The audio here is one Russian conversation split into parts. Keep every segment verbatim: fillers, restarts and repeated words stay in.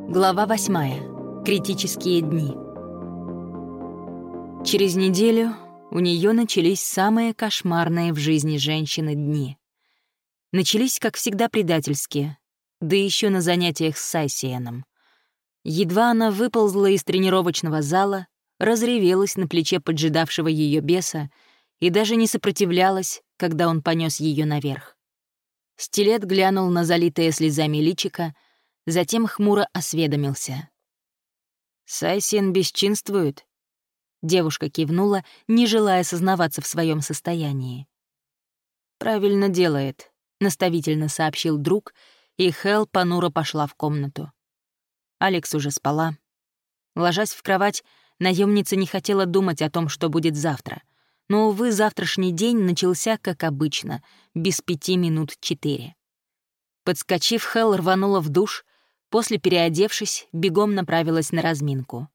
Глава восьмая. Критические дни. Через неделю у нее начались самые кошмарные в жизни женщины дни. Начались, как всегда, предательские, да еще на занятиях с Сайсиеном. Едва она выползла из тренировочного зала, разревелась на плече поджидавшего ее беса и даже не сопротивлялась, когда он понес ее наверх. Стилет глянул на залитое слезами личико, затем хмуро осведомился. «Сайсиен бесчинствует?» Девушка кивнула, не желая сознаваться в своем состоянии. «Правильно делает», — наставительно сообщил друг, и Хэл понуро пошла в комнату. Алекс уже спала. Ложась в кровать, наемница не хотела думать о том, что будет завтра. Но, увы, завтрашний день начался, как обычно, без пяти минут четыре. Подскочив, Хэл рванула в душ, после, переодевшись, бегом направилась на разминку.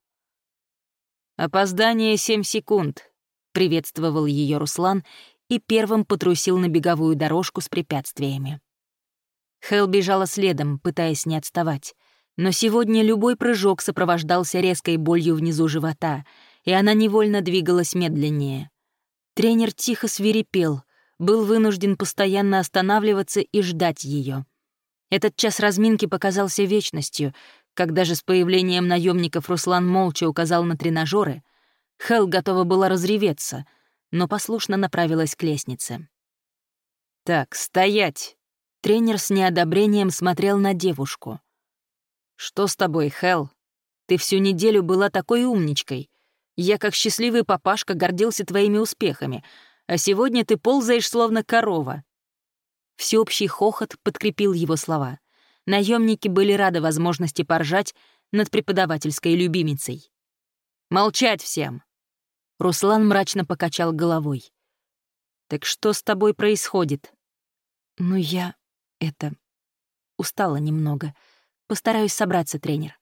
«Опоздание семь секунд», — приветствовал ее Руслан и первым потрусил на беговую дорожку с препятствиями. Хэл бежала следом, пытаясь не отставать, но сегодня любой прыжок сопровождался резкой болью внизу живота, и она невольно двигалась медленнее. Тренер тихо свирепел, был вынужден постоянно останавливаться и ждать ее. Этот час разминки показался вечностью. Когда же с появлением наемников Руслан молча указал на тренажеры, Хэл готова была разреветься, но послушно направилась к лестнице. «Так, стоять!» Тренер с неодобрением смотрел на девушку. «Что с тобой, Хэл? Ты всю неделю была такой умничкой. Я, как счастливый папашка, гордился твоими успехами, а сегодня ты ползаешь, словно корова». Всеобщий хохот подкрепил его слова. Наемники были рады возможности поржать над преподавательской любимицей. «Молчать всем!» Руслан мрачно покачал головой. «Так что с тобой происходит?» «Ну я... это... устала немного. Постараюсь собраться, тренер».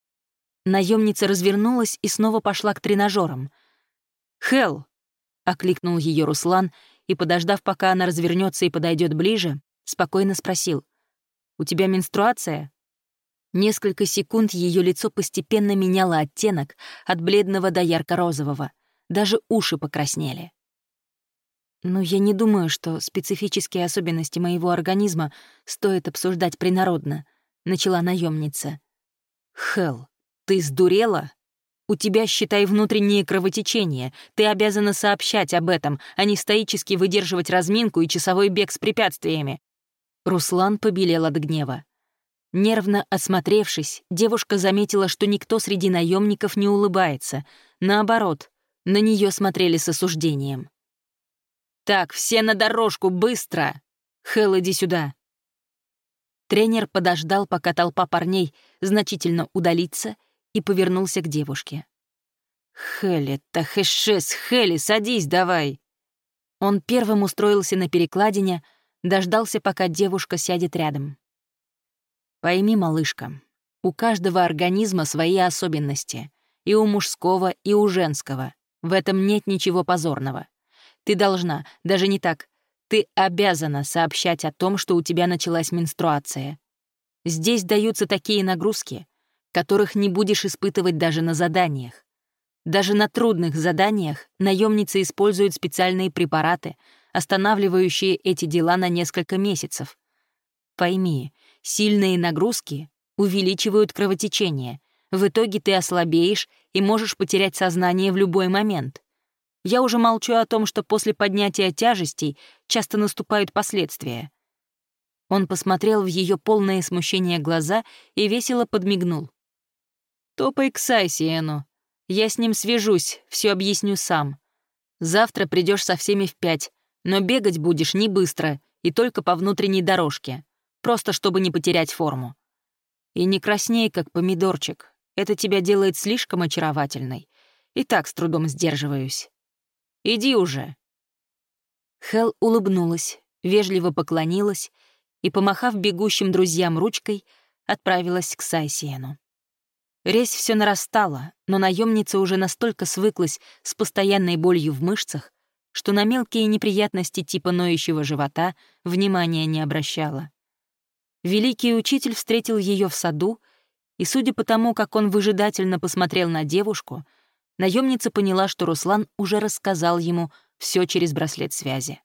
Наемница развернулась и снова пошла к тренажерам. «Хэл!» — окликнул ее Руслан и, подождав, пока она развернется и подойдет ближе, спокойно спросил. «У тебя менструация?» Несколько секунд ее лицо постепенно меняло оттенок от бледного до ярко-розового. Даже уши покраснели. «Но я не думаю, что специфические особенности моего организма стоит обсуждать принародно», — начала наемница. «Хэл, ты сдурела? У тебя, считай, внутреннее кровотечение. Ты обязана сообщать об этом, а не стоически выдерживать разминку и часовой бег с препятствиями». Руслан побелел от гнева. Нервно осмотревшись, девушка заметила, что никто среди наемников не улыбается. Наоборот, на нее смотрели с осуждением. «Так, все на дорожку, быстро! Хэл, иди сюда!» Тренер подождал, пока толпа парней значительно удалится, и повернулся к девушке. «Хелли, тахэшес, Хелли, садись давай!» Он первым устроился на перекладине, дождался, пока девушка сядет рядом. «Пойми, малышка, у каждого организма свои особенности, и у мужского, и у женского. В этом нет ничего позорного. Ты должна, даже не так, ты обязана сообщать о том, что у тебя началась менструация. Здесь даются такие нагрузки, которых не будешь испытывать даже на заданиях. Даже на трудных заданиях наемницы используют специальные препараты, останавливающие эти дела на несколько месяцев. Пойми, сильные нагрузки увеличивают кровотечение. В итоге ты ослабеешь и можешь потерять сознание в любой момент. Я уже молчу о том, что после поднятия тяжестей часто наступают последствия». Он посмотрел в ее полное смущение глаза и весело подмигнул. «Топай к Сайсиену. Я с ним свяжусь, все объясню сам. Завтра придешь со всеми в пять, но бегать будешь не быстро и только по внутренней дорожке, просто чтобы не потерять форму. И не красней, как помидорчик, это тебя делает слишком очаровательной. И так с трудом сдерживаюсь. Иди уже». Хэл улыбнулась, вежливо поклонилась и, помахав бегущим друзьям ручкой, отправилась к Сайсиену. Резь все нарастала, но наемница уже настолько свыклась с постоянной болью в мышцах, что на мелкие неприятности типа ноющего живота внимания не обращала. Великий учитель встретил ее в саду И судя по тому, как он выжидательно посмотрел на девушку, наемница поняла, что Руслан уже рассказал ему все через браслет связи.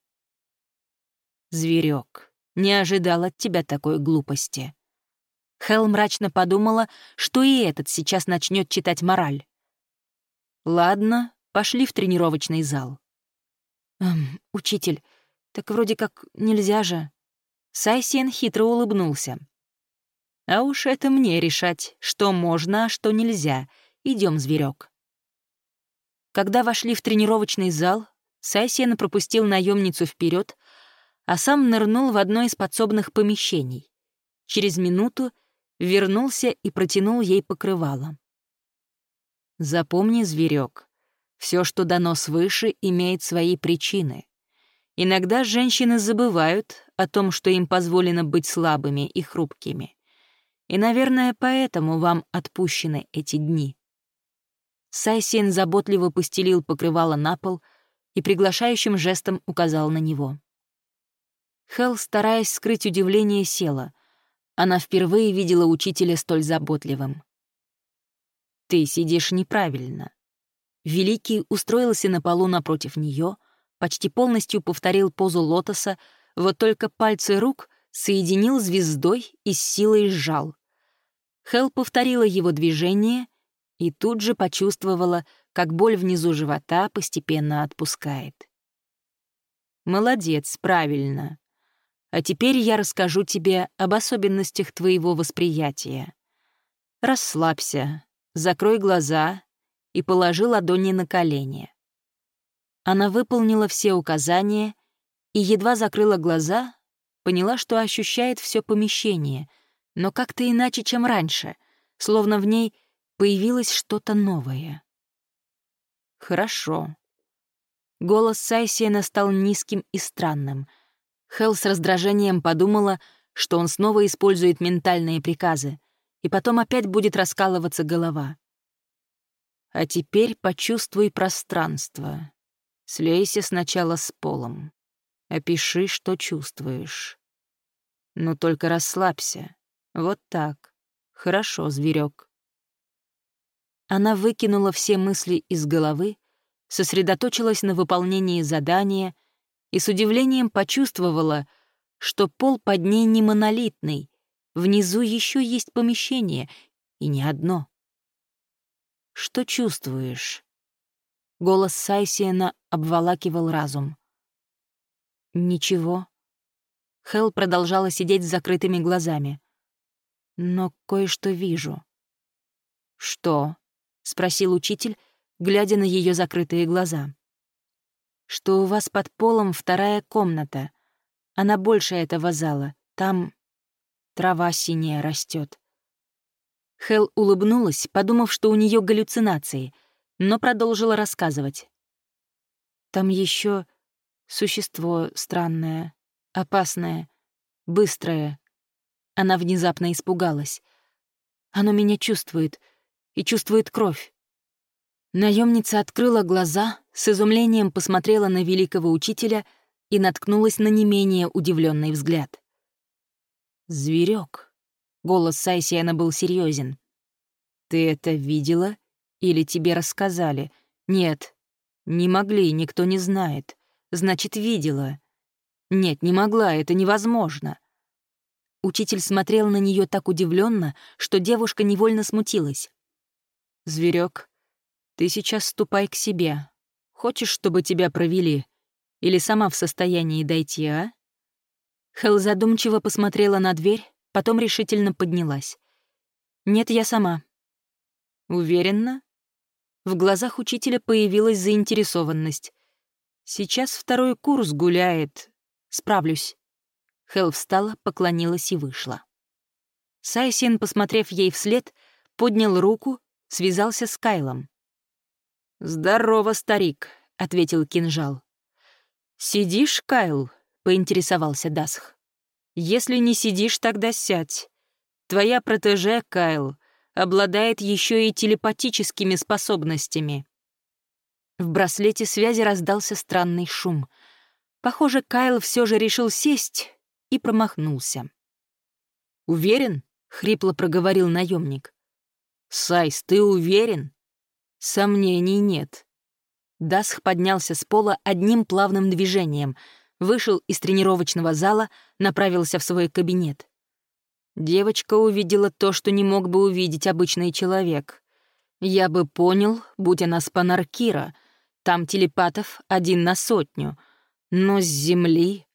«Зверек, не ожидал от тебя такой глупости». Хелл мрачно подумала, что и этот сейчас начнет читать мораль. «Ладно, пошли в тренировочный зал». «Эм, учитель, так вроде как нельзя же». Сайсиен хитро улыбнулся. «А уж это мне решать, что можно, а что нельзя. Идем, зверек». Когда вошли в тренировочный зал, Сайсиен пропустил наемницу вперед, а сам нырнул в одно из подсобных помещений. Через минуту вернулся и протянул ей покрывало. «Запомни, зверек, все, что дано свыше, имеет свои причины. Иногда женщины забывают о том, что им позволено быть слабыми и хрупкими. И, наверное, поэтому вам отпущены эти дни». Сайсиен заботливо постелил покрывало на пол и приглашающим жестом указал на него. Хелл, стараясь скрыть удивление, села. Она впервые видела учителя столь заботливым. «Ты сидишь неправильно». Великий устроился на полу напротив нее, почти полностью повторил позу лотоса, вот только пальцы рук соединил звездой и с силой сжал. Хелл повторила его движение и тут же почувствовала, как боль внизу живота постепенно отпускает. «Молодец, правильно. А теперь я расскажу тебе об особенностях твоего восприятия. Расслабься, закрой глаза и положи ладони на колени». Она выполнила все указания и едва закрыла глаза, поняла, что ощущает все помещение, но как-то иначе, чем раньше, словно в ней появилось что-то новое. «Хорошо». Голос Сайсиена стал низким и странным. Хелл с раздражением подумала, что он снова использует ментальные приказы, и потом опять будет раскалываться голова. «А теперь почувствуй пространство. Слейся сначала с полом. Опиши, что чувствуешь. Но только расслабься. Вот так. Хорошо, зверек». Она выкинула все мысли из головы, сосредоточилась на выполнении задания и с удивлением почувствовала, что пол под ней не монолитный, внизу еще есть помещение, и не одно. «Что чувствуешь?» Голос Сайсиена обволакивал разум. «Ничего». Хелл продолжала сидеть с закрытыми глазами. «Но кое-что вижу». «Что?» — спросил учитель, глядя на ее закрытые глаза. «Что у вас под полом вторая комната. Она больше этого зала. Там трава синяя растет». Хелл улыбнулась, подумав, что у нее галлюцинации, но продолжила рассказывать. «Там еще существо странное, опасное, быстрое». Она внезапно испугалась. «Оно меня чувствует и чувствует кровь». Наемница открыла глаза, с изумлением посмотрела на великого учителя и наткнулась на не менее удивленный взгляд. «Зверек», — голос Сайсиена был серьезен. «Ты это видела или тебе рассказали? Нет, не могли, никто не знает. Значит, видела. Нет, не могла, это невозможно». Учитель смотрел на нее так удивленно, что девушка невольно смутилась. «Зверек, ты сейчас ступай к себе. Хочешь, чтобы тебя провели? Или сама в состоянии дойти, а?» Хелл задумчиво посмотрела на дверь, потом решительно поднялась. «Нет, я сама». «Уверена?» В глазах учителя появилась заинтересованность. «Сейчас второй курс гуляет. Справлюсь». Хелл встала, поклонилась и вышла. Сайсиен, посмотрев ей вслед, поднял руку, связался с Кайлом. «Здорово, старик», — ответил кинжал. «Сидишь, Кайл?» — поинтересовался Дасх. «Если не сидишь, тогда сядь. Твоя протеже, Кайл, обладает еще и телепатическими способностями». В браслете связи раздался странный шум. Похоже, Кайл все же решил сесть и промахнулся. «Уверен?» — хрипло проговорил наемник. «Сайс, ты уверен?» «Сомнений нет». Дасх поднялся с пола одним плавным движением, вышел из тренировочного зала, направился в свой кабинет. Девочка увидела то, что не мог бы увидеть обычный человек. Я бы понял, будь она с Панаркира. Там телепатов один на сотню. Но с Земли...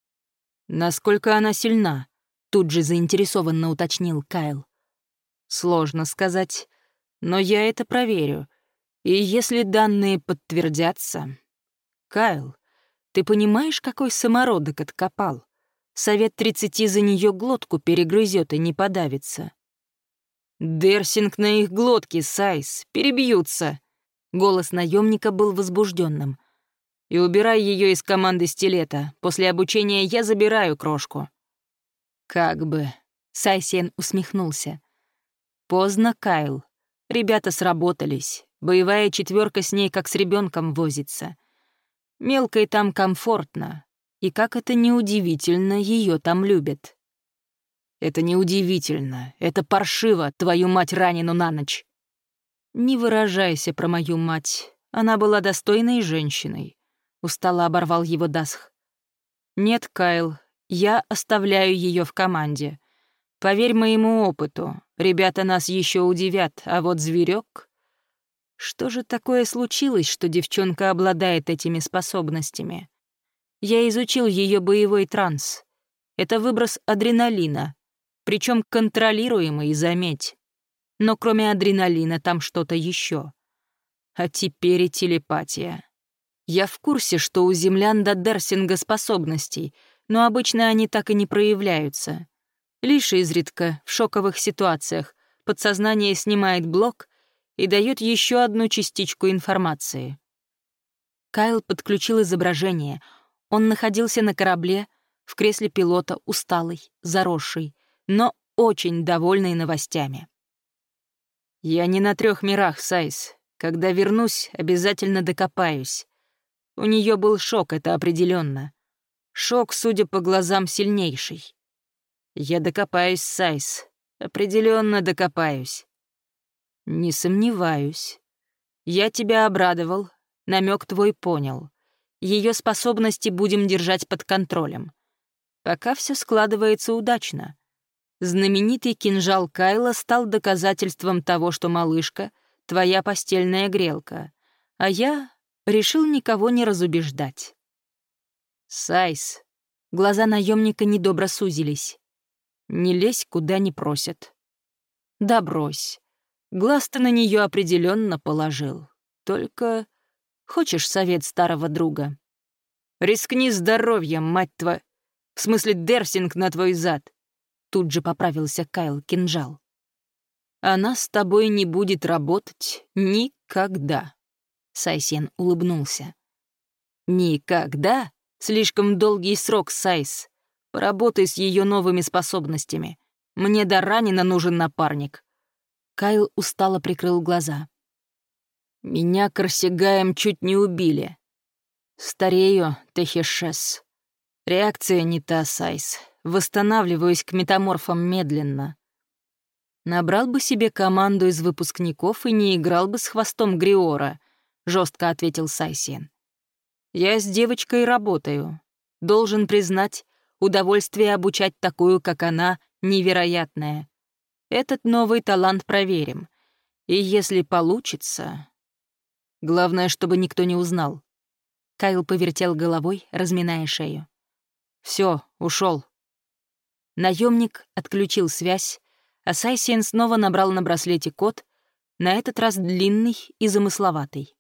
Насколько она сильна? Тут же заинтересованно уточнил Кайл. Сложно сказать, но я это проверю. И если данные подтвердятся... Кайл, ты понимаешь, какой самородок откопал? Совет тридцати за нее глотку перегрызет и не подавится. «Дерсинг на их глотки, Сайс, перебьются!» Голос наемника был возбужденным. «И убирай ее из команды стилета. После обучения я забираю крошку». «Как бы...» — Сайсен усмехнулся. «Поздно, Кайл. Ребята сработались. Боевая четверка с ней как с ребенком возится. Мелкой там комфортно. И как это неудивительно, ее там любят». «Это неудивительно. Это паршиво, твою мать ранену на ночь». «Не выражайся про мою мать. Она была достойной женщиной», — устало оборвал его Дасх. «Нет, Кайл, я оставляю ее в команде. Поверь моему опыту, ребята нас еще удивят, а вот зверек. Что же такое случилось, что девчонка обладает этими способностями? Я изучил ее боевой транс. Это выброс адреналина, причем контролируемый, заметь. Но кроме адреналина там что-то еще. А теперь и телепатия. Я в курсе, что у землян до Дерсинга способностей, но обычно они так и не проявляются. Лишь изредка, в шоковых ситуациях, подсознание снимает блок и дает еще одну частичку информации. Кайл подключил изображение. Он находился на корабле, в кресле пилота, усталый, заросший, но очень довольный новостями. «Я не на трех мирах, Сайс. Когда вернусь, обязательно докопаюсь. У нее был шок, это определенно. Шок, судя по глазам, сильнейший. Я докопаюсь, Сайс. Определенно докопаюсь». «Не сомневаюсь. Я тебя обрадовал, намек твой понял. Ее способности будем держать под контролем. Пока все складывается удачно. Знаменитый кинжал Кайла стал доказательством того, что малышка — твоя постельная грелка, а я решил никого не разубеждать». «Сайс», глаза наемника недобро сузились. «Не лезь, куда не просят». «Да брось. Глаз ты на нее определенно положил. Только хочешь совет старого друга? Рискни здоровьем, мать твою. В смысле, Дерсинг на твой зад». Тут же поправился Кайл кинжал. «Она с тобой не будет работать никогда», — Сайсен улыбнулся. «Никогда? Слишком долгий срок, Сайс. Поработай с ее новыми способностями. Мне до ранена нужен напарник». Кайл устало прикрыл глаза. «Меня Корсигаем чуть не убили. Старею, Техешес. Реакция не та, Сайс. Восстанавливаюсь к метаморфам медленно. Набрал бы себе команду из выпускников и не играл бы с хвостом Гриора», — жестко ответил Сайсен. «Я с девочкой работаю. Должен признать, удовольствие обучать такую, как она, невероятное. Этот новый талант проверим. И если получится... Главное, чтобы никто не узнал». Кайл повертел головой, разминая шею. Все, ушел. Наемник отключил связь, а Сайсен снова набрал на браслете код, на этот раз длинный и замысловатый.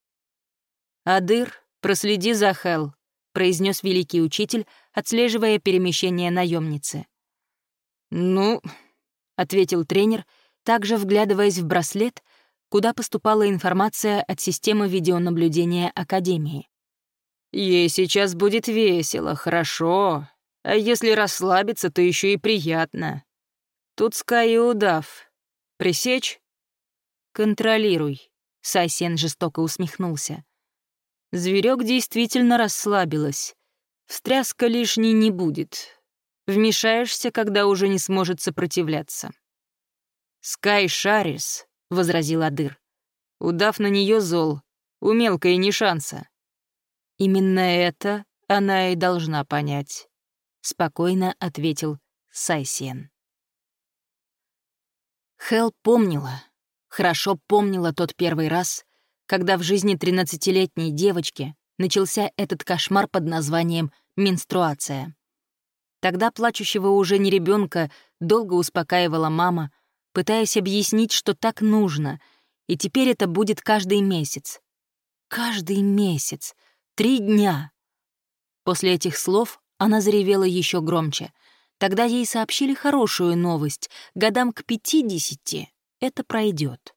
«Адыр, проследи за Хел», — произнес великий учитель, отслеживая перемещение наемницы. «Ну», — ответил тренер, также вглядываясь в браслет, куда поступала информация от системы видеонаблюдения Академии. «Ей сейчас будет весело, хорошо. А если расслабиться, то еще и приятно. Тут Скай и удав. Пресечь?» «Контролируй», — Сайсен жестоко усмехнулся. Зверек действительно расслабилась. Встряска лишней не будет. Вмешаешься, когда уже не сможет сопротивляться. «Скай Шарис, возразил Адыр. «Удав на нее зол, у мелкой ни шанса». «Именно это она и должна понять», — спокойно ответил Сайсиен. Хел помнила, хорошо помнила тот первый раз, когда в жизни тринадцатилетней девочки начался этот кошмар под названием менструация. Тогда плачущего уже не ребенка долго успокаивала мама, пытаясь объяснить, что так нужно, и теперь это будет каждый месяц. Каждый месяц. Три дня. После этих слов она заревела еще громче. Тогда ей сообщили хорошую новость. Годам к пятидесяти это пройдет.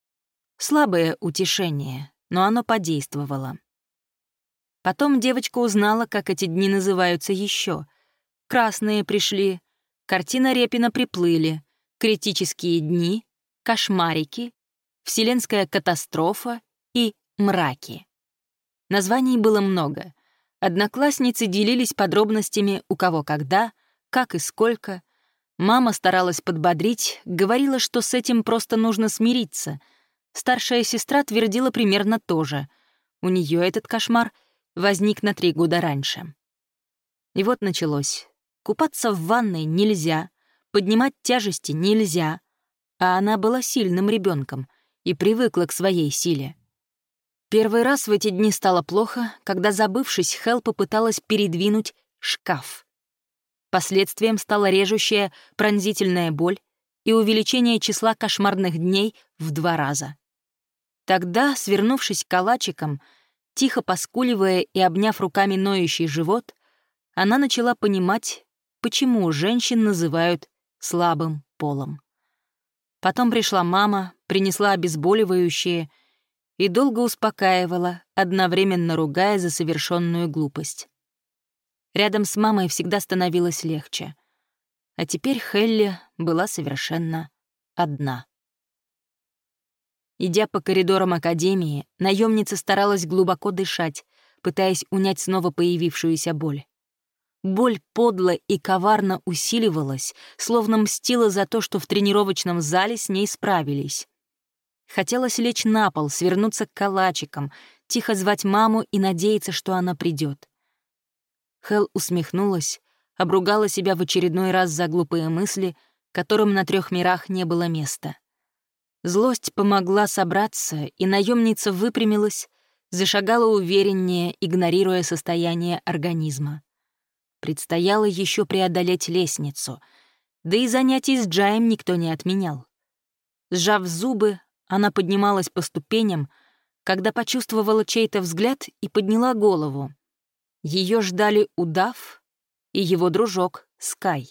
Слабое утешение, но оно подействовало. Потом девочка узнала, как эти дни называются еще. Красные пришли, картина Репина приплыли, критические дни, кошмарики, вселенская катастрофа и мраки. Названий было много. Одноклассницы делились подробностями у кого когда, как и сколько. Мама старалась подбодрить, говорила, что с этим просто нужно смириться. Старшая сестра твердила примерно то же. У нее этот кошмар возник на три года раньше. И вот началось. Купаться в ванной нельзя, поднимать тяжести нельзя, а она была сильным ребенком и привыкла к своей силе. Первый раз в эти дни стало плохо, когда, забывшись, Хел попыталась передвинуть шкаф. Последствием стала режущая, пронзительная боль и увеличение числа кошмарных дней в два раза. Тогда, свернувшись калачиком, тихо поскуливая и обняв руками ноющий живот, она начала понимать, почему женщин называют слабым полом. Потом пришла мама, принесла обезболивающее и долго успокаивала, одновременно ругая за совершенную глупость. Рядом с мамой всегда становилось легче. А теперь Хелли была совершенно одна. Идя по коридорам академии, наемница старалась глубоко дышать, пытаясь унять снова появившуюся боль. Боль подло и коварно усиливалась, словно мстила за то, что в тренировочном зале с ней справились. Хотелось лечь на пол, свернуться калачиком, тихо звать маму и надеяться, что она придет. Хел усмехнулась, обругала себя в очередной раз за глупые мысли, которым на трех мирах не было места. Злость помогла собраться, и наемница выпрямилась, зашагала увереннее, игнорируя состояние организма. Предстояло еще преодолеть лестницу, да и занятий с Джаем никто не отменял. Сжав зубы, она поднималась по ступеням, когда почувствовала чей-то взгляд и подняла голову. Ее ждали Удав и его дружок Скай.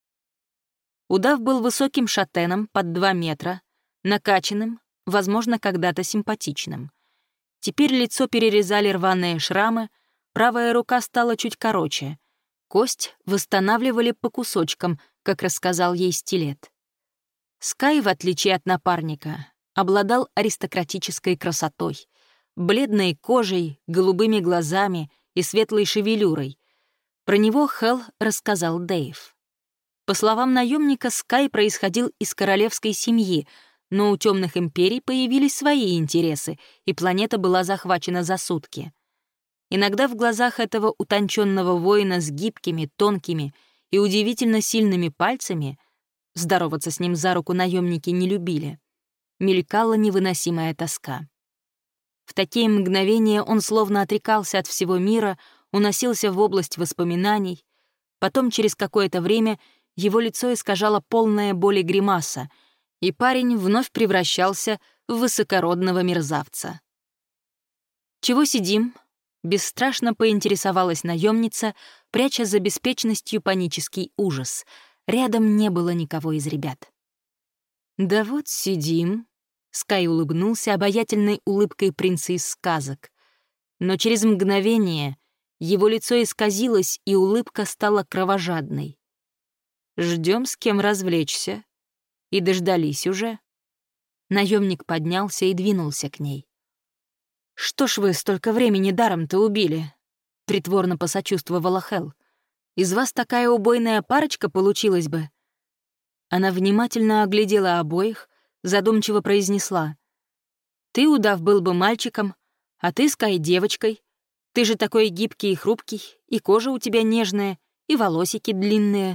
Удав был высоким шатеном под два метра, накачанным, возможно, когда-то симпатичным. Теперь лицо перерезали рваные шрамы, правая рука стала чуть короче. Кость восстанавливали по кусочкам, как рассказал ей стилет. Скай, в отличие от напарника, обладал аристократической красотой, бледной кожей, голубыми глазами и светлой шевелюрой. Про него Хел рассказал Дэйв. По словам наемника, Скай происходил из королевской семьи, но у темных империй появились свои интересы, и планета была захвачена за сутки. Иногда в глазах этого утонченного воина с гибкими, тонкими и удивительно сильными пальцами — здороваться с ним за руку наемники не любили — мелькала невыносимая тоска. В такие мгновения он словно отрекался от всего мира, уносился в область воспоминаний. Потом, через какое-то время, его лицо искажало полная боли гримаса, и парень вновь превращался в высокородного мерзавца. «Чего сидим?» — бесстрашно поинтересовалась наемница, пряча за беспечностью панический ужас. Рядом не было никого из ребят. «Да вот сидим», — Скай улыбнулся обаятельной улыбкой принца из сказок. Но через мгновение его лицо исказилось, и улыбка стала кровожадной. «Ждем, с кем развлечься. И дождались уже». Наемник поднялся и двинулся к ней. «Что ж вы столько времени даром-то убили?» — притворно посочувствовала Хел. «Из вас такая убойная парочка получилась бы». Она внимательно оглядела обоих, задумчиво произнесла. «Ты, удав, был бы мальчиком, а ты, Скай, девочкой. Ты же такой гибкий и хрупкий, и кожа у тебя нежная, и волосики длинные».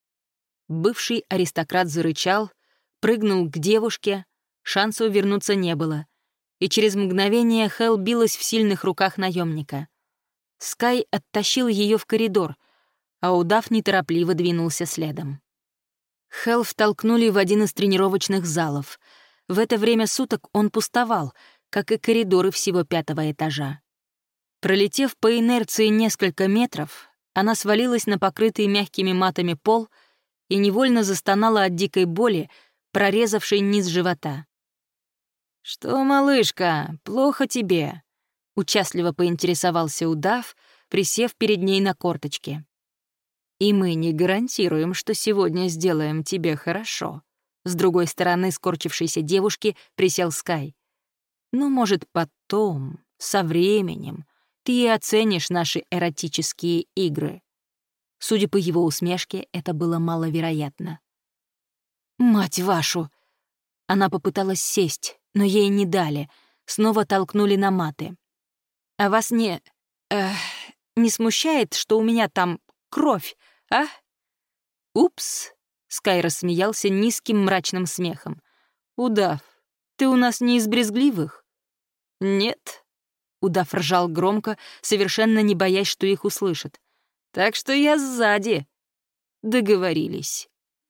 Бывший аристократ зарычал, прыгнул к девушке, шансов вернуться не было, и через мгновение Хелл билась в сильных руках наемника. Скай оттащил ее в коридор, а удав неторопливо двинулся следом. Хелл втолкнули в один из тренировочных залов. В это время суток он пустовал, как и коридоры всего пятого этажа. Пролетев по инерции несколько метров, она свалилась на покрытый мягкими матами пол и невольно застонала от дикой боли, прорезавшей низ живота. «Что, малышка, плохо тебе?» — участливо поинтересовался удав, присев перед ней на корточки. «И мы не гарантируем, что сегодня сделаем тебе хорошо». С другой стороны скорчившейся девушки присел Скай. «Ну, может, потом, со временем, ты и оценишь наши эротические игры». Судя по его усмешке, это было маловероятно. «Мать вашу!» Она попыталась сесть, но ей не дали, снова толкнули на маты. «А вас не... Эх, не смущает, что у меня там кровь, а?» «Упс!» — Скай рассмеялся низким мрачным смехом. «Удав, ты у нас не из брезгливых?» «Нет», — удав ржал громко, совершенно не боясь, что их услышат. «Так что я сзади». Договорились.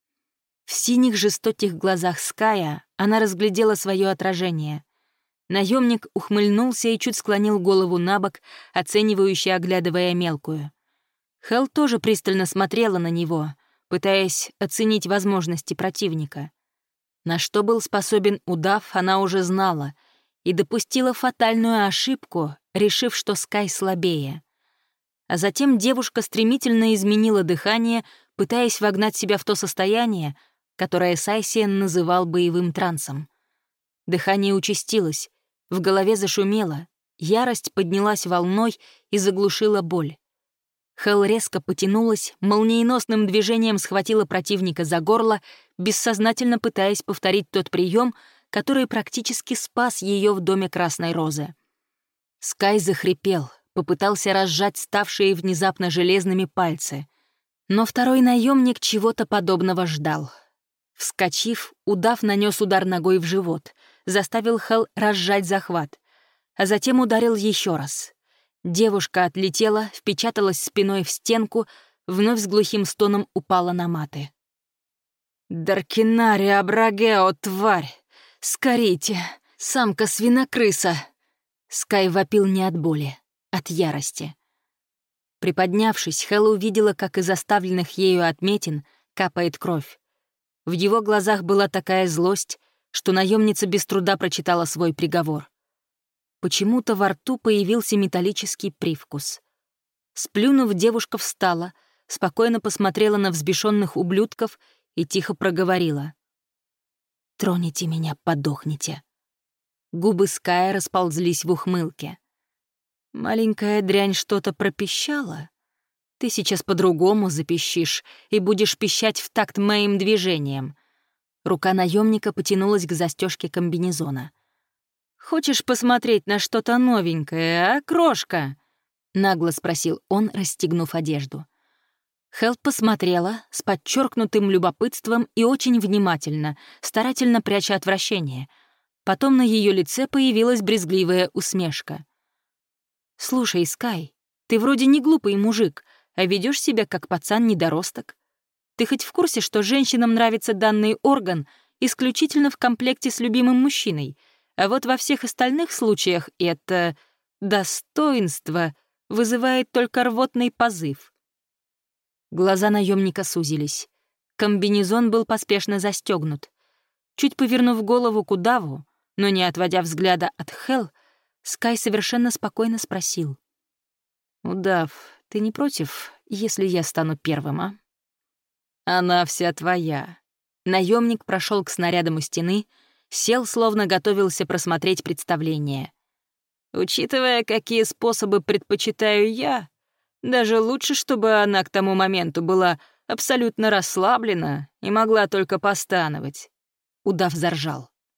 В синих жестоких глазах Ская она разглядела свое отражение. Наемник ухмыльнулся и чуть склонил голову набок, оценивающе оглядывая мелкую. Хелл тоже пристально смотрела на него, пытаясь оценить возможности противника. На что был способен удав, она уже знала, и допустила фатальную ошибку, решив, что Скай слабее. А затем девушка стремительно изменила дыхание, пытаясь вогнать себя в то состояние, которое Сайсиен называл боевым трансом. Дыхание участилось, в голове зашумело, ярость поднялась волной и заглушила боль. Хелл резко потянулась, молниеносным движением схватила противника за горло, бессознательно пытаясь повторить тот прием, который практически спас ее в доме Красной Розы. Скай захрипел, попытался разжать ставшие внезапно железными пальцы. Но второй наемник чего-то подобного ждал. Вскочив, удав нанес удар ногой в живот, заставил Хелл разжать захват, а затем ударил еще раз. Девушка отлетела, впечаталась спиной в стенку, вновь с глухим стоном упала на маты. «Даркинари Абрагео, тварь! Скорите! Самка-свинокрыса!» Скай вопил не от боли, от ярости. Приподнявшись, Хелл увидела, как из оставленных ею отметин капает кровь. В его глазах была такая злость, что наемница без труда прочитала свой приговор. Почему-то во рту появился металлический привкус. Сплюнув, девушка встала, спокойно посмотрела на взбешенных ублюдков и тихо проговорила. «Троните меня, подохните». Губы Ская расползлись в ухмылке. «Маленькая дрянь что-то пропищала? Ты сейчас по-другому запищишь и будешь пищать в такт моим движениям». Рука наемника потянулась к застежке комбинезона. «Хочешь посмотреть на что-то новенькое, а, крошка?» — нагло спросил он, расстегнув одежду. Хелл посмотрела с подчеркнутым любопытством и очень внимательно, старательно пряча отвращение. Потом на ее лице появилась брезгливая усмешка. «Слушай, Скай, ты вроде не глупый мужик, а ведешь себя как пацан-недоросток. Ты хоть в курсе, что женщинам нравится данный орган исключительно в комплекте с любимым мужчиной, а вот во всех остальных случаях это достоинство вызывает только рвотный позыв?» Глаза наемника сузились. Комбинезон был поспешно застегнут. Чуть повернув голову к удаву, но не отводя взгляда от Хелл, Скай совершенно спокойно спросил. «Удав, ты не против, если я стану первым, а?» «Она вся твоя». Наемник прошел к снарядам у стены, сел, словно готовился просмотреть представление. «Учитывая, какие способы предпочитаю я, даже лучше, чтобы она к тому моменту была абсолютно расслаблена и могла только постановать». Удав заржал.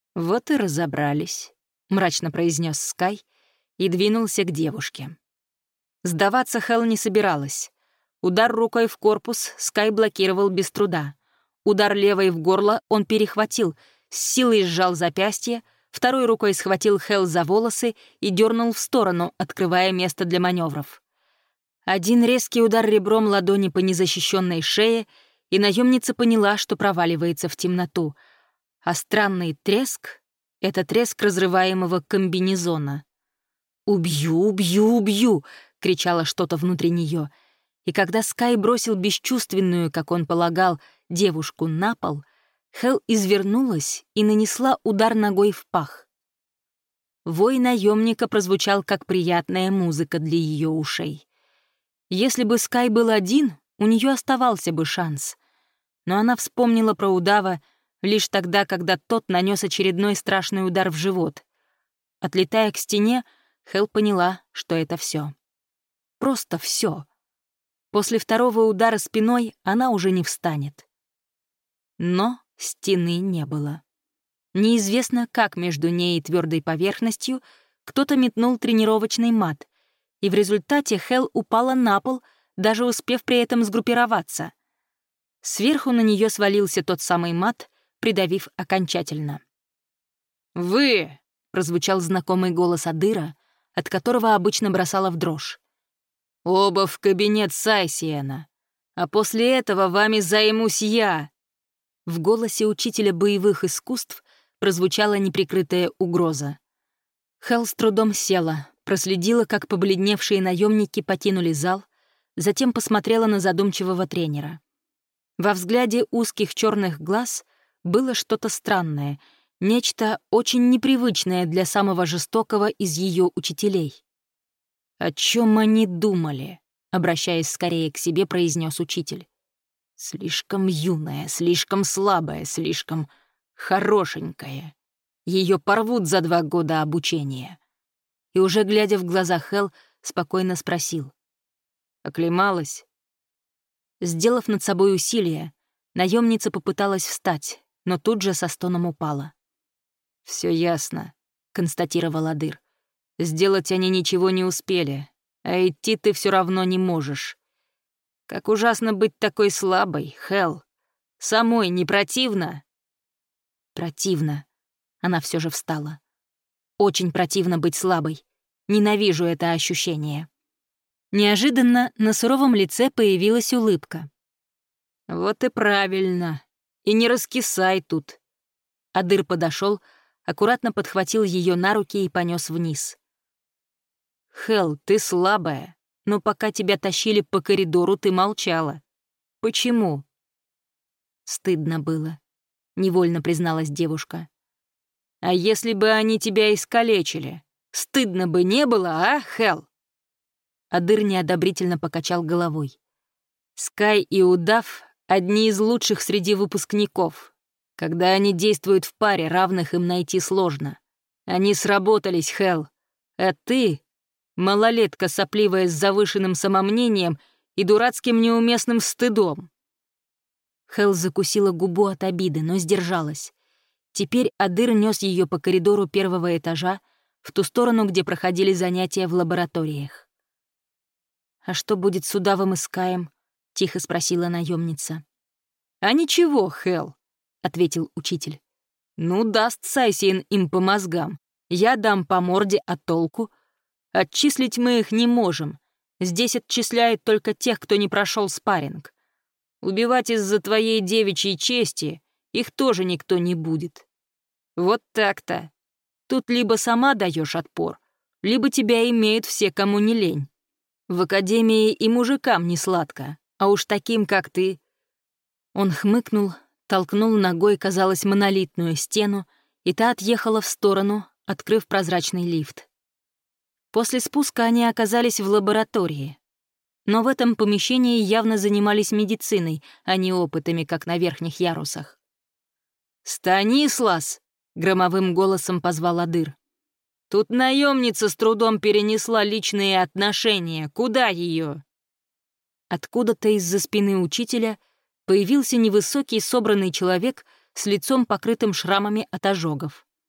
«Вот и разобрались», — мрачно произнес Скай и двинулся к девушке. Сдаваться Хелл не собиралась. Удар рукой в корпус Скай блокировал без труда. Удар левой в горло он перехватил, с силой сжал запястье, второй рукой схватил Хелл за волосы и дернул в сторону, открывая место для маневров. Один резкий удар ребром ладони по незащищенной шее, и наемница поняла, что проваливается в темноту. А странный треск — это треск разрываемого комбинезона. «Убью, убью, убью!» — кричало что-то внутри нее. И когда Скай бросил бесчувственную, как он полагал, девушку на пол, Хелл извернулась и нанесла удар ногой в пах. Вой наемника прозвучал, как приятная музыка для ее ушей. Если бы Скай был один, у нее оставался бы шанс. Но она вспомнила про удава лишь тогда, когда тот нанес очередной страшный удар в живот. Отлетая к стене, Хелл поняла, что это все. Просто все. После второго удара спиной она уже не встанет. Но стены не было. Неизвестно, как между ней и твердой поверхностью кто-то метнул тренировочный мат, и в результате Хелл упала на пол, даже успев при этом сгруппироваться. Сверху на нее свалился тот самый мат, придавив окончательно. «Вы!» — прозвучал знакомый голос Адыра, от которого обычно бросала в дрожь. «Оба в кабинет Сайсиена, а после этого вами займусь я!» В голосе учителя боевых искусств прозвучала неприкрытая угроза. Хелл с трудом села, проследила, как побледневшие наемники покинули зал, затем посмотрела на задумчивого тренера. Во взгляде узких черных глаз было что-то странное, нечто очень непривычное для самого жестокого из ее учителей. «О чем они думали?» — обращаясь скорее к себе, произнес учитель. «Слишком юная, слишком слабая, слишком хорошенькая. Ее порвут за два года обучения». И уже глядя в глаза Хелл, спокойно спросил. «Оклемалась?» Сделав над собой усилие, наемница попыталась встать, но тут же со стоном упала. «Все ясно», — констатировал Адыр. «Сделать они ничего не успели, а идти ты все равно не можешь. Как ужасно быть такой слабой, Хелл. Самой не противно?» «Противно». Она все же встала. «Очень противно быть слабой. Ненавижу это ощущение». Неожиданно на суровом лице появилась улыбка. «Вот и правильно. И не раскисай тут». Адыр подошел, аккуратно подхватил ее на руки и понес вниз. «Хелл, ты слабая, но пока тебя тащили по коридору, ты молчала. Почему?» «Стыдно было», — невольно призналась девушка. «А если бы они тебя искалечили, стыдно бы не было, а, Хелл?» Адыр неодобрительно покачал головой. «Скай и Удав — одни из лучших среди выпускников. Когда они действуют в паре, равных им найти сложно. Они сработались, Хелл. А ты — малолетка, сопливая с завышенным самомнением и дурацким неуместным стыдом». Хелл закусила губу от обиды, но сдержалась. Теперь Адыр нес ее по коридору первого этажа в ту сторону, где проходили занятия в лабораториях. «А что будет с Удавом и Скаем?» — тихо спросила наемница. «А ничего, Хелл», — ответил учитель. «Ну, даст Сайсиен им по мозгам. Я дам по морде, а толку? Отчислить мы их не можем. Здесь отчисляют только тех, кто не прошел спарринг. Убивать из-за твоей девичьей чести их тоже никто не будет. Вот так-то. Тут либо сама даешь отпор, либо тебя имеют все, кому не лень. В академии и мужикам не сладко, а уж таким, как ты». Он хмыкнул, толкнул ногой, казалось, монолитную стену, и та отъехала в сторону, открыв прозрачный лифт. После спуска они оказались в лаборатории. Но в этом помещении явно занимались медициной, а не опытами, как на верхних ярусах. «Станислас!» — громовым голосом позвал Адыр. «Тут наемница с трудом перенесла личные отношения. Куда ее?» Откуда-то из-за спины учителя появился невысокий собранный человек с лицом, покрытым шрамами от ожогов.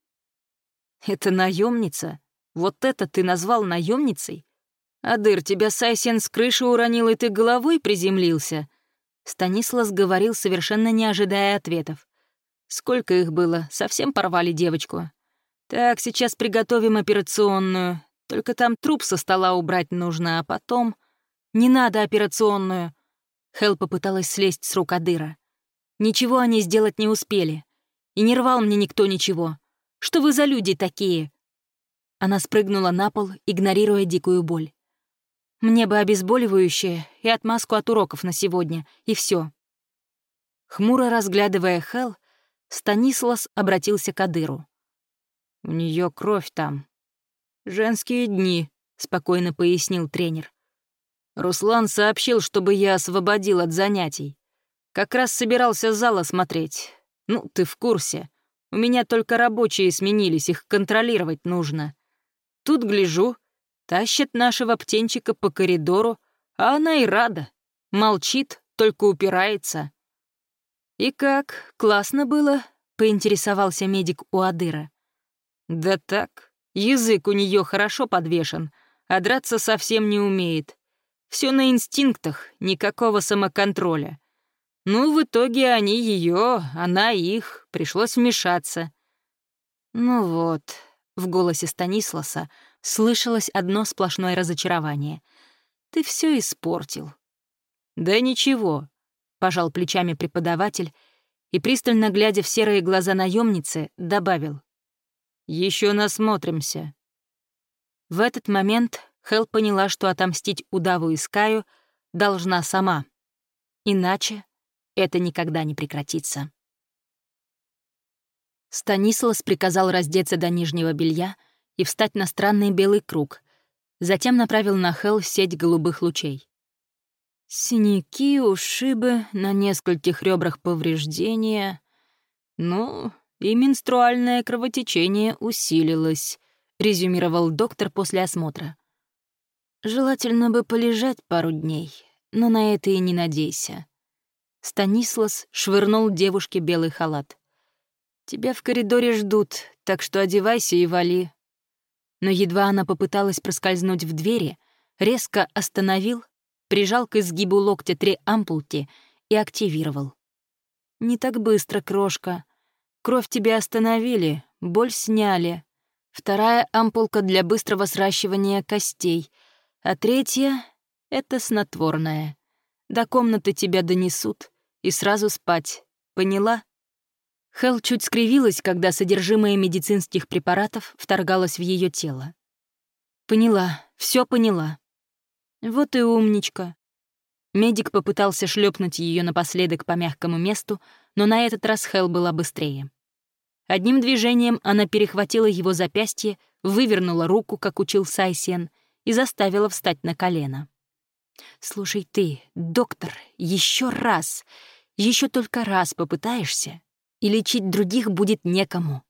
Это наемница? Вот это ты назвал наемницей? Адыр, тебя Сайсен с крыши уронил, и ты головой приземлился?» Станислас говорил, совершенно не ожидая ответов. «Сколько их было? Совсем порвали девочку? Так, сейчас приготовим операционную. Только там труп со стола убрать нужно, а потом... Не надо операционную!» Хелл попыталась слезть с рук Адыра. «Ничего они сделать не успели. И не рвал мне никто ничего. Что вы за люди такие?» Она спрыгнула на пол, игнорируя дикую боль. «Мне бы обезболивающее и отмазку от уроков на сегодня, и все. Хмуро разглядывая Хелл, Станислас обратился к Адыру. «У нее кровь там. Женские дни», — спокойно пояснил тренер. «Руслан сообщил, чтобы я освободил от занятий. Как раз собирался зала смотреть. Ну, ты в курсе. У меня только рабочие сменились, их контролировать нужно. Тут, гляжу, тащит нашего птенчика по коридору, а она и рада. Молчит, только упирается». «И как, классно было?» — поинтересовался медик у Адыра. «Да так, язык у нее хорошо подвешен, а драться совсем не умеет. Все на инстинктах, никакого самоконтроля. Ну, в итоге они ее, она их, пришлось вмешаться». «Ну вот», — в голосе Станисласа слышалось одно сплошное разочарование. «Ты все испортил». «Да ничего», — пожал плечами преподаватель и, пристально глядя в серые глаза наемницы, добавил. «Еще насмотримся». В этот момент Хелл поняла, что отомстить удаву Искаю должна сама. Иначе это никогда не прекратится. Станислас приказал раздеться до нижнего белья и встать на странный белый круг, затем направил на Хелл сеть голубых лучей. Синяки, ушибы, на нескольких ребрах повреждения. Ну, и менструальное кровотечение усилилось, резюмировал доктор после осмотра. Желательно бы полежать пару дней, но на это и не надейся. Станислас швырнул девушке белый халат. «Тебя в коридоре ждут, так что одевайся и вали». Но едва она попыталась проскользнуть в двери, резко остановил, прижал к изгибу локтя три ампулки и активировал. «Не так быстро, крошка. Кровь тебе остановили, боль сняли. Вторая ампулка для быстрого сращивания костей, а третья — это снотворное. До комнаты тебя донесут, и сразу спать. Поняла?» Хелл чуть скривилась, когда содержимое медицинских препаратов вторгалось в ее тело. «Поняла, все поняла». «Вот и умничка». Медик попытался шлепнуть ее напоследок по мягкому месту, но на этот раз Хелл была быстрее. Одним движением она перехватила его запястье, вывернула руку, как учил Сайсен, и заставила встать на колено. «Слушай ты, доктор, еще раз, еще только раз попытаешься, и лечить других будет некому».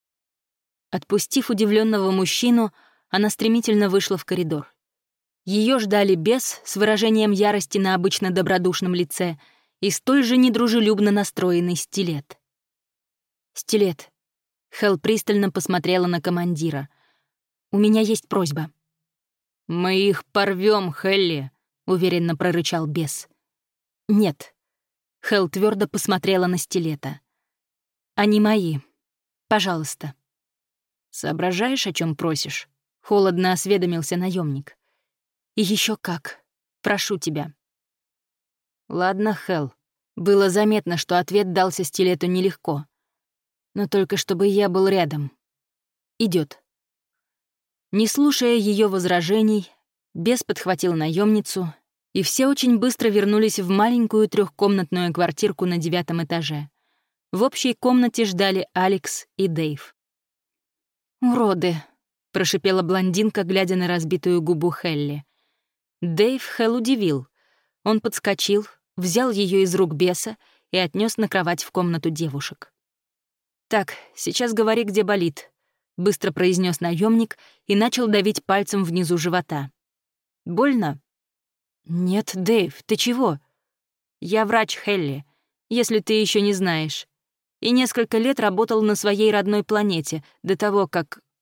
Отпустив удивленного мужчину, она стремительно вышла в коридор. Ее ждали бес с выражением ярости на обычно добродушном лице и столь же недружелюбно настроенный стилет. «Стилет», — Хелл пристально посмотрела на командира, — «у меня есть просьба». «Мы их порвем, Хелли», — уверенно прорычал бес. «Нет», — Хелл твердо посмотрела на стилета. «Они мои. Пожалуйста». «Соображаешь, о чем просишь?» — холодно осведомился наемник. «И еще как. Прошу тебя». «Ладно, Хелл». Было заметно, что ответ дался стилету нелегко. «Но только чтобы я был рядом. Идет». Не слушая ее возражений, бес подхватил наемницу, и все очень быстро вернулись в маленькую трехкомнатную квартирку на девятом этаже. В общей комнате ждали Алекс и Дэйв. «Уроды», — прошипела блондинка, глядя на разбитую губу Хелли. Дэйв Хелл удивил. Он подскочил, взял ее из рук беса и отнес на кровать в комнату девушек. «Так, сейчас говори, где болит», — быстро произнес наемник и начал давить пальцем внизу живота. «Больно?» «Нет, Дэйв, ты чего?» «Я врач, Хелли, если ты еще не знаешь. И несколько лет работал на своей родной планете, до того, как...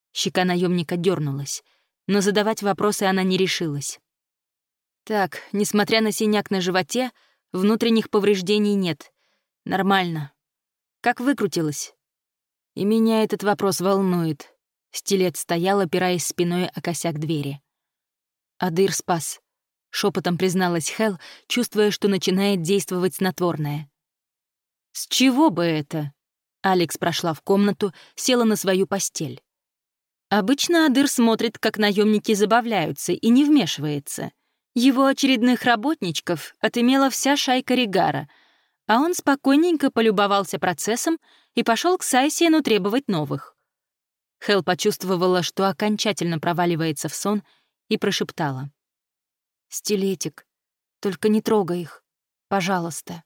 Щека наемника дернулась, но задавать вопросы она не решилась. Так, несмотря на синяк на животе, внутренних повреждений нет. Нормально. Как выкрутилась? И меня этот вопрос волнует. Стилет стоял, опираясь спиной о косяк двери. Адыр спас. Шепотом призналась Хел, чувствуя, что начинает действовать снотворное. «С чего бы это?» Алекс прошла в комнату, села на свою постель. Обычно Адыр смотрит, как наемники забавляются, и не вмешивается. Его очередных работничков отымела вся шайка Ригара, а он спокойненько полюбовался процессом и пошел к Сайсиену требовать новых. Хел почувствовала, что окончательно проваливается в сон, и прошептала. «Стилетик, только не трогай их, пожалуйста».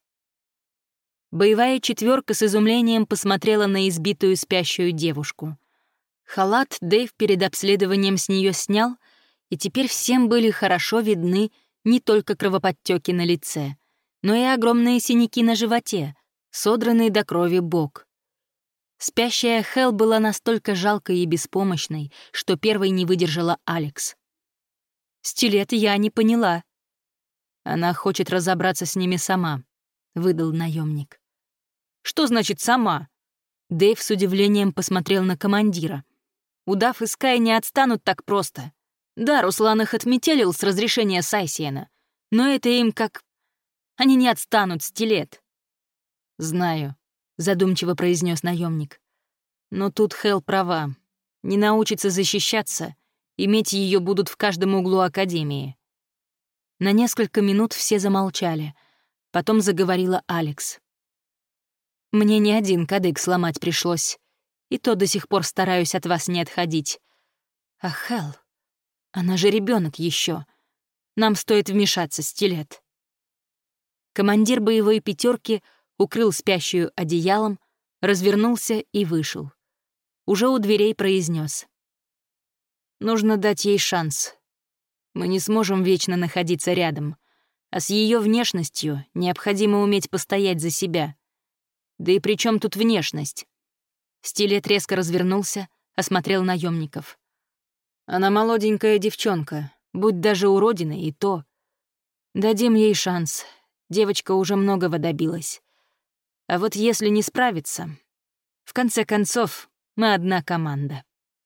Боевая четверка с изумлением посмотрела на избитую спящую девушку. Халат Дэйв перед обследованием с нее снял, и теперь всем были хорошо видны не только кровоподтеки на лице, но и огромные синяки на животе, содранный до крови бок. Спящая Хел была настолько жалкой и беспомощной, что первой не выдержала Алекс. «Стилет, я не поняла». «Она хочет разобраться с ними сама», — выдал наемник. «Что значит «сама»?» Дэйв с удивлением посмотрел на командира. «Удав и Скай не отстанут так просто. Да, Руслан их отметелил с разрешения Сайсиена, но это им как... Они не отстанут, Стилет». «Знаю», — задумчиво произнес наемник. «Но тут Хел права. Не научится защищаться, иметь ее будут в каждом углу Академии». На несколько минут все замолчали. Потом заговорила Алекс. «Мне не один кадык сломать пришлось, и то до сих пор стараюсь от вас не отходить. А Хел, она же ребенок еще. Нам стоит вмешаться, Стилет». Командир боевой пятерки укрыл спящую одеялом, развернулся и вышел. Уже у дверей произнес: «Нужно дать ей шанс. Мы не сможем вечно находиться рядом, а с ее внешностью необходимо уметь постоять за себя. Да и при чем тут внешность?» Стилет резко развернулся, осмотрел наемников. «Она молоденькая девчонка, будь даже уродиной, и то. Дадим ей шанс. Девочка уже многого добилась. А вот если не справится, в конце концов, мы одна команда».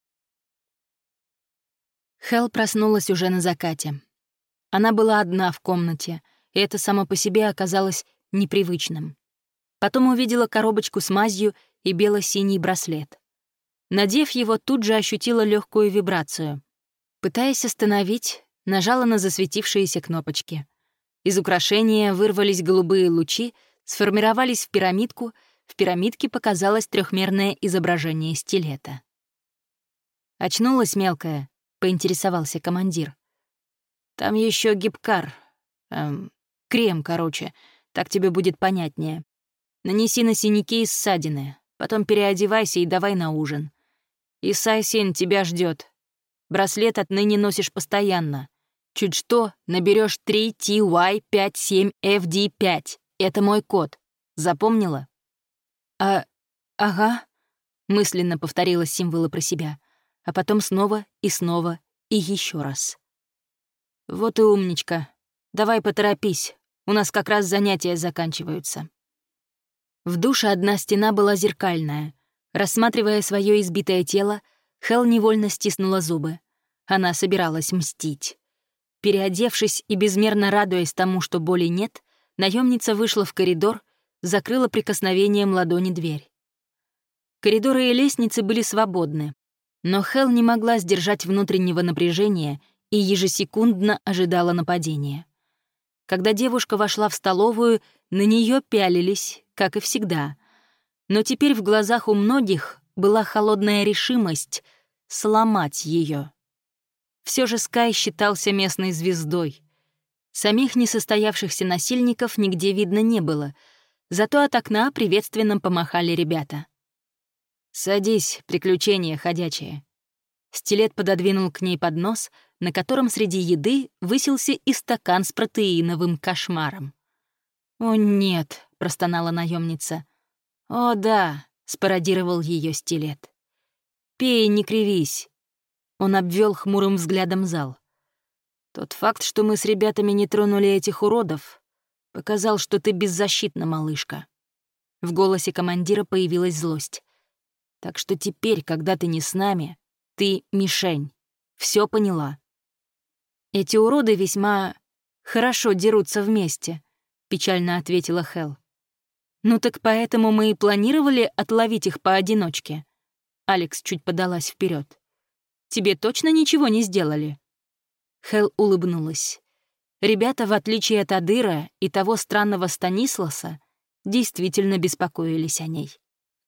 Хел проснулась уже на закате. Она была одна в комнате, и это само по себе оказалось непривычным. Потом увидела коробочку с мазью и бело-синий браслет. Надев его, тут же ощутила легкую вибрацию. Пытаясь остановить, нажала на засветившиеся кнопочки. Из украшения вырвались голубые лучи, сформировались в пирамидку, в пирамидке показалось трехмерное изображение стилета. «Очнулась мелкая?» — поинтересовался командир. «Там еще гибкар. Эм, крем, короче. Так тебе будет понятнее. Нанеси на синяки и ссадины. Потом переодевайся и давай на ужин. И Сайсин тебя ждет. Браслет отныне носишь постоянно. Чуть что, наберешь три ти уай пять семь эф ди пять. Это мой код. Запомнила?» «А... ага», — мысленно повторила символы про себя, а потом снова и снова и еще раз. «Вот и умничка. Давай поторопись. У нас как раз занятия заканчиваются». В душе одна стена была зеркальная. Рассматривая свое избитое тело, Хел невольно стиснула зубы. Она собиралась мстить. Переодевшись и безмерно радуясь тому, что боли нет, наемница вышла в коридор, закрыла прикосновением ладони дверь. Коридоры и лестницы были свободны, но Хел не могла сдержать внутреннего напряжения и ежесекундно ожидала нападения. Когда девушка вошла в столовую, на нее пялились, как и всегда. Но теперь в глазах у многих была холодная решимость сломать ее. Все же Скай считался местной звездой. Самих несостоявшихся насильников нигде видно не было, зато от окна приветственно помахали ребята. «Садись, приключение ходячее». Стилет пододвинул к ней поднос, на котором среди еды высился и стакан с протеиновым кошмаром. «О, нет», — простонала наемница. «О, да», — спародировал ее Стилет. Пей, не кривись». Он обвел хмурым взглядом зал. «Тот факт, что мы с ребятами не тронули этих уродов, показал, что ты беззащитна, малышка». В голосе командира появилась злость. «Так что теперь, когда ты не с нами, ты мишень. Все поняла?» «Эти уроды весьма хорошо дерутся вместе», — печально ответила Хелл. «Ну так поэтому мы и планировали отловить их поодиночке». Алекс чуть подалась вперед. «Тебе точно ничего не сделали?» Хелл улыбнулась. Ребята, в отличие от Адыра и того странного Станисласа, действительно беспокоились о ней.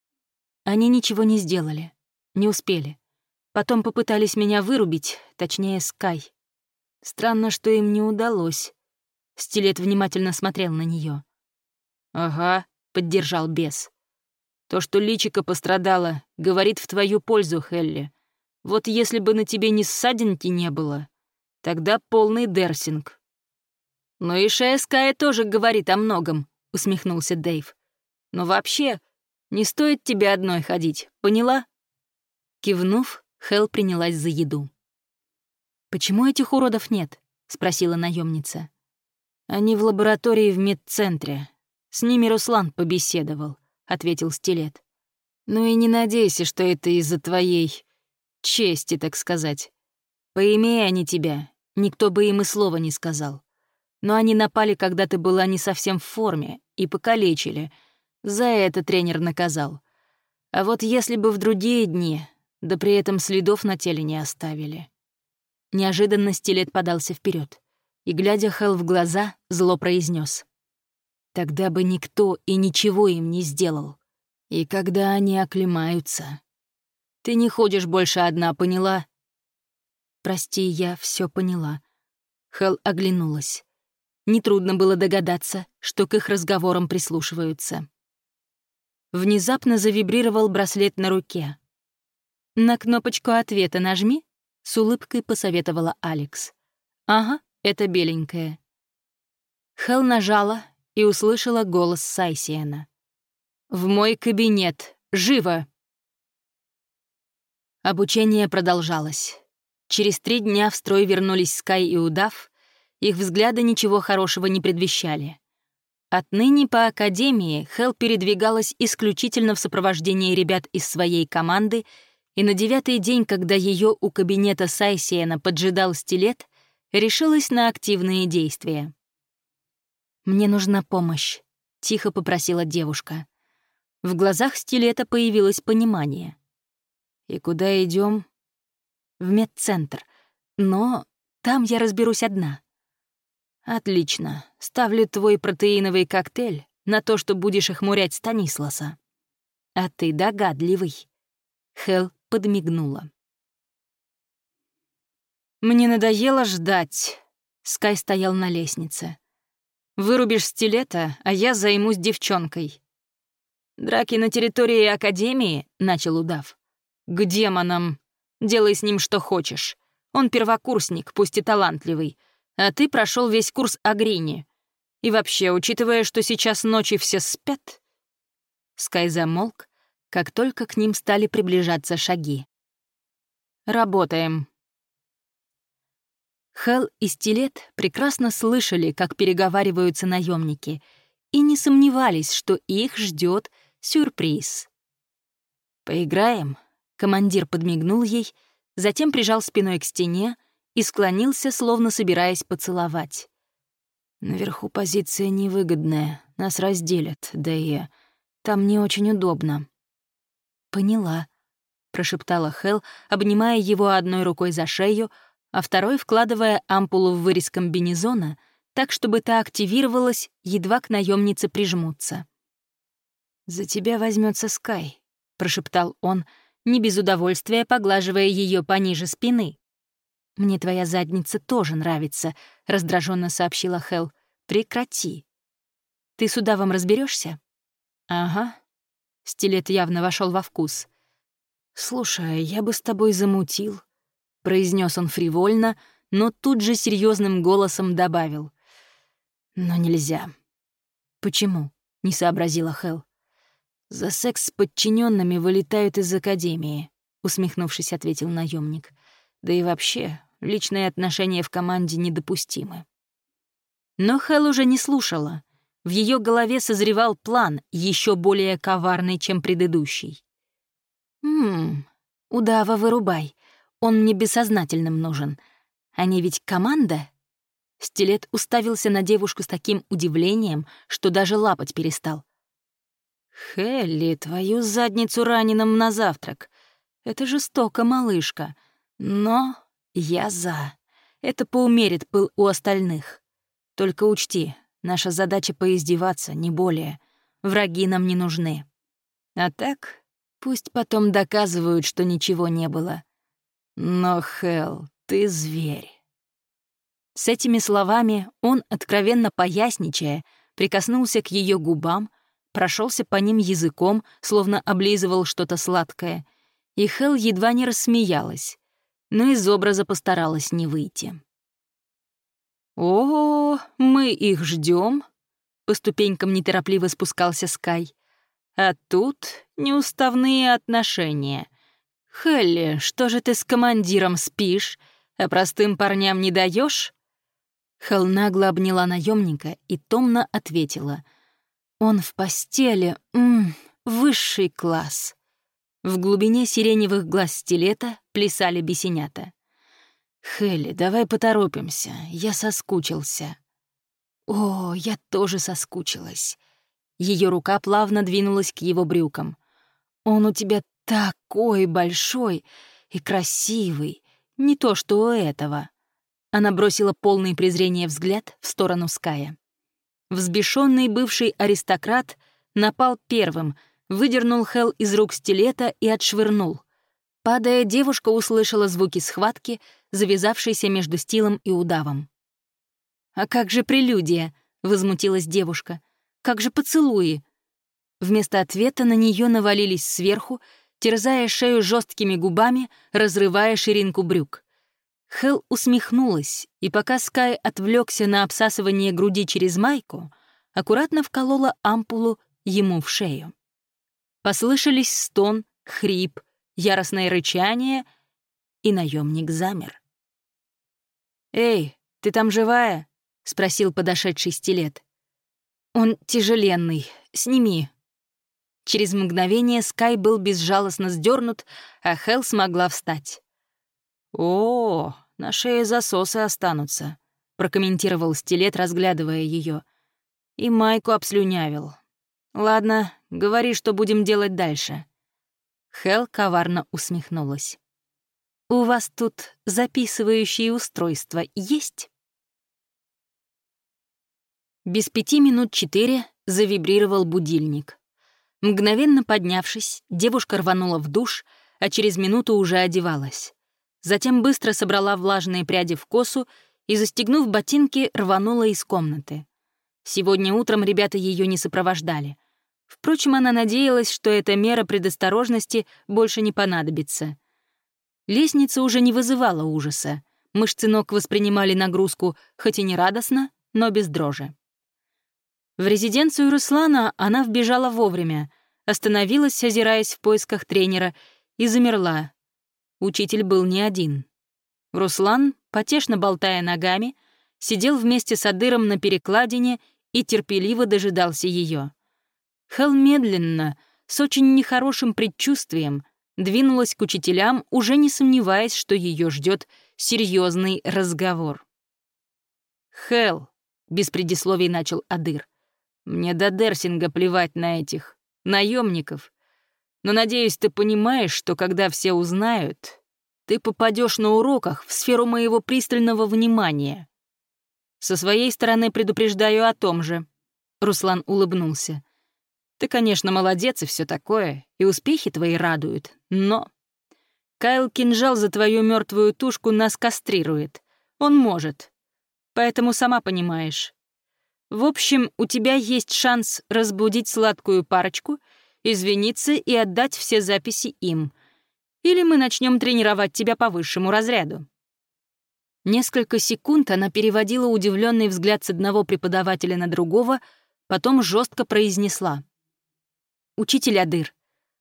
Они ничего не сделали, не успели. Потом попытались меня вырубить, точнее, Скай. Странно, что им не удалось. Стилет внимательно смотрел на нее. «Ага», — поддержал бес. «То, что личико пострадало, говорит в твою пользу, Хелли. Вот если бы на тебе ни ссадинки не было, тогда полный дерсинг». «Но и шея Ская тоже говорит о многом», — усмехнулся Дэйв. «Но вообще, не стоит тебе одной ходить, поняла?» Кивнув, Хелл принялась за еду. «Почему этих уродов нет?» — спросила наемница. «Они в лаборатории в медцентре. С ними Руслан побеседовал», — ответил Стилет. «Ну и не надейся, что это из-за твоей чести, так сказать. Поимея они тебя, никто бы им и слова не сказал. Но они напали, когда ты была не совсем в форме, и покалечили. За это тренер наказал. А вот если бы в другие дни, да при этом следов на теле не оставили». Неожиданно Стилет подался вперед и, глядя Хелл в глаза, зло произнес: «Тогда бы никто и ничего им не сделал. И когда они оклемаются... Ты не ходишь больше одна, поняла?» «Прости, я все поняла». Хелл оглянулась. Нетрудно было догадаться, что к их разговорам прислушиваются. Внезапно завибрировал браслет на руке. «На кнопочку ответа нажми», — с улыбкой посоветовала Алекс. «Ага, это беленькое». Хелл нажала и услышала голос Сайсиена. «В мой кабинет! Живо!» Обучение продолжалось. Через три дня в строй вернулись Скай и Удав. Их взгляды ничего хорошего не предвещали. Отныне по Академии Хелл передвигалась исключительно в сопровождении ребят из своей команды, и на девятый день, когда ее у кабинета Сайсиена поджидал Стилет, решилась на активные действия. «Мне нужна помощь», — тихо попросила девушка. В глазах Стилета появилось понимание. «И куда идем? «В медцентр. Но там я разберусь одна». «Отлично. Ставлю твой протеиновый коктейль на то, что будешь охмурять Станисласа. А ты догадливый». Хелл подмигнула. «Мне надоело ждать». Скай стоял на лестнице. «Вырубишь Стилета, а я займусь девчонкой». «Драки на территории Академии?» — начал Удав. «К демонам. Делай с ним что хочешь. Он первокурсник, пусть и талантливый, а ты прошел весь курс Агрини. И вообще, учитывая, что сейчас ночи все спят...» Скай замолк, как только к ним стали приближаться шаги. «Работаем». Хелл и Стилет прекрасно слышали, как переговариваются наемники, и не сомневались, что их ждет сюрприз. «Поиграем?» — командир подмигнул ей, затем прижал спиной к стене и склонился, словно собираясь поцеловать. «Наверху позиция невыгодная, нас разделят, да и там не очень удобно». «Поняла», — прошептала Хелл, обнимая его одной рукой за шею, а второй вкладывая ампулу в вырез комбинезона так, чтобы та активировалась, едва к наемнице прижмутся. «За тебя возьмется Скай», — прошептал он, не без удовольствия поглаживая ее пониже спины. «Мне твоя задница тоже нравится», — раздраженно сообщила Хелл. «Прекрати. Ты с удавом разберешься? «Ага». Стилет явно вошел во вкус. «Слушай, я бы с тобой замутил», — произнес он фривольно, но тут же серьезным голосом добавил. «Но нельзя». «Почему?» — не сообразила Хелл. «За секс с подчиненными вылетают из Академии», — усмехнувшись, ответил наемник. «Да и вообще, личные отношения в команде недопустимы». Но Хэл уже не слушала. В ее голове созревал план, еще более коварный, чем предыдущий. «Ммм, удава, вырубай. Он мне бессознательным нужен. Они ведь команда?» Стилет уставился на девушку с таким удивлением, что даже лапать перестал. «Хелли, твою задницу раненым на завтрак. Это жестоко, малышка. Но я за. Это поумерит пыл у остальных. Только учти, наша задача поиздеваться, не более. Враги нам не нужны. А так, пусть потом доказывают, что ничего не было. Но, Хелл, ты зверь». С этими словами он, откровенно поясничая, прикоснулся к ее губам, прошелся по ним языком, словно облизывал что-то сладкое, и Хелл едва не рассмеялась, но из образа постаралась не выйти. «О, мы их ждем. По ступенькам неторопливо спускался Скай. «А тут неуставные отношения. Хелли, что же ты с командиром спишь, а простым парням не даешь? Хелл нагло обняла наемника и томно ответила. «Он в постели, ммм, высший класс». В глубине сиреневых глаз стилета плясали бесенята. «Хелли, давай поторопимся, я соскучился». «О, я тоже соскучилась». Ее рука плавно двинулась к его брюкам. «Он у тебя такой большой и красивый, не то что у этого». Она бросила полный презрения взгляд в сторону Ская. Взбешенный бывший аристократ напал первым, выдернул Хелл из рук стилета и отшвырнул. Падая, девушка услышала звуки схватки, завязавшейся между Стилом и удавом. «А как же прелюдия?» — возмутилась девушка. «Как же поцелуи?» Вместо ответа на нее навалились сверху, терзая шею жесткими губами, разрывая ширинку брюк. Хелл усмехнулась, и пока Скай отвлекся на обсасывание груди через майку, аккуратно вколола ампулу ему в шею. Послышались стон, хрип, яростное рычание, и наемник замер. «Эй, ты там живая?» — спросил подошедший стилет. «Он тяжеленный. Сними». Через мгновение Скай был безжалостно сдернут, а Хелл смогла встать. «О, на шее засосы останутся», — прокомментировал стилет, разглядывая ее. И майку обслюнявил. «Ладно, говори, что будем делать дальше». Хелл коварно усмехнулась. «У вас тут записывающие устройства есть?» Без пяти минут четыре завибрировал будильник. Мгновенно поднявшись, девушка рванула в душ, а через минуту уже одевалась. Затем быстро собрала влажные пряди в косу и, застегнув ботинки, рванула из комнаты. Сегодня утром ребята ее не сопровождали. Впрочем, она надеялась, что эта мера предосторожности больше не понадобится. Лестница уже не вызывала ужаса. Мышцы ног воспринимали нагрузку хоть и не радостно, но без дрожи. В резиденцию Руслана она вбежала вовремя, остановилась, озираясь в поисках тренера, и замерла. Учитель был не один. Руслан, потешно болтая ногами, сидел вместе с Адыром на перекладине и терпеливо дожидался ее. Хелл медленно, с очень нехорошим предчувствием, двинулась к учителям, уже не сомневаясь, что ее ждет серьезный разговор. «Хелл», — без предисловий начал Адыр, — «мне до Дерсинга плевать на этих наемников. Но, надеюсь, ты понимаешь, что когда все узнают, ты попадешь на уроках в сферу моего пристального внимания. Со своей стороны предупреждаю о том же». Руслан улыбнулся. «Ты, конечно, молодец и все такое, и успехи твои радуют, но... Кайл Кинжал за твою мертвую тушку нас кастрирует. Он может. Поэтому сама понимаешь. В общем, у тебя есть шанс разбудить сладкую парочку, извиниться и отдать все записи им. Или мы начнем тренировать тебя по высшему разряду». Несколько секунд она переводила удивленный взгляд с одного преподавателя на другого, потом жестко произнесла. «Учитель Адыр,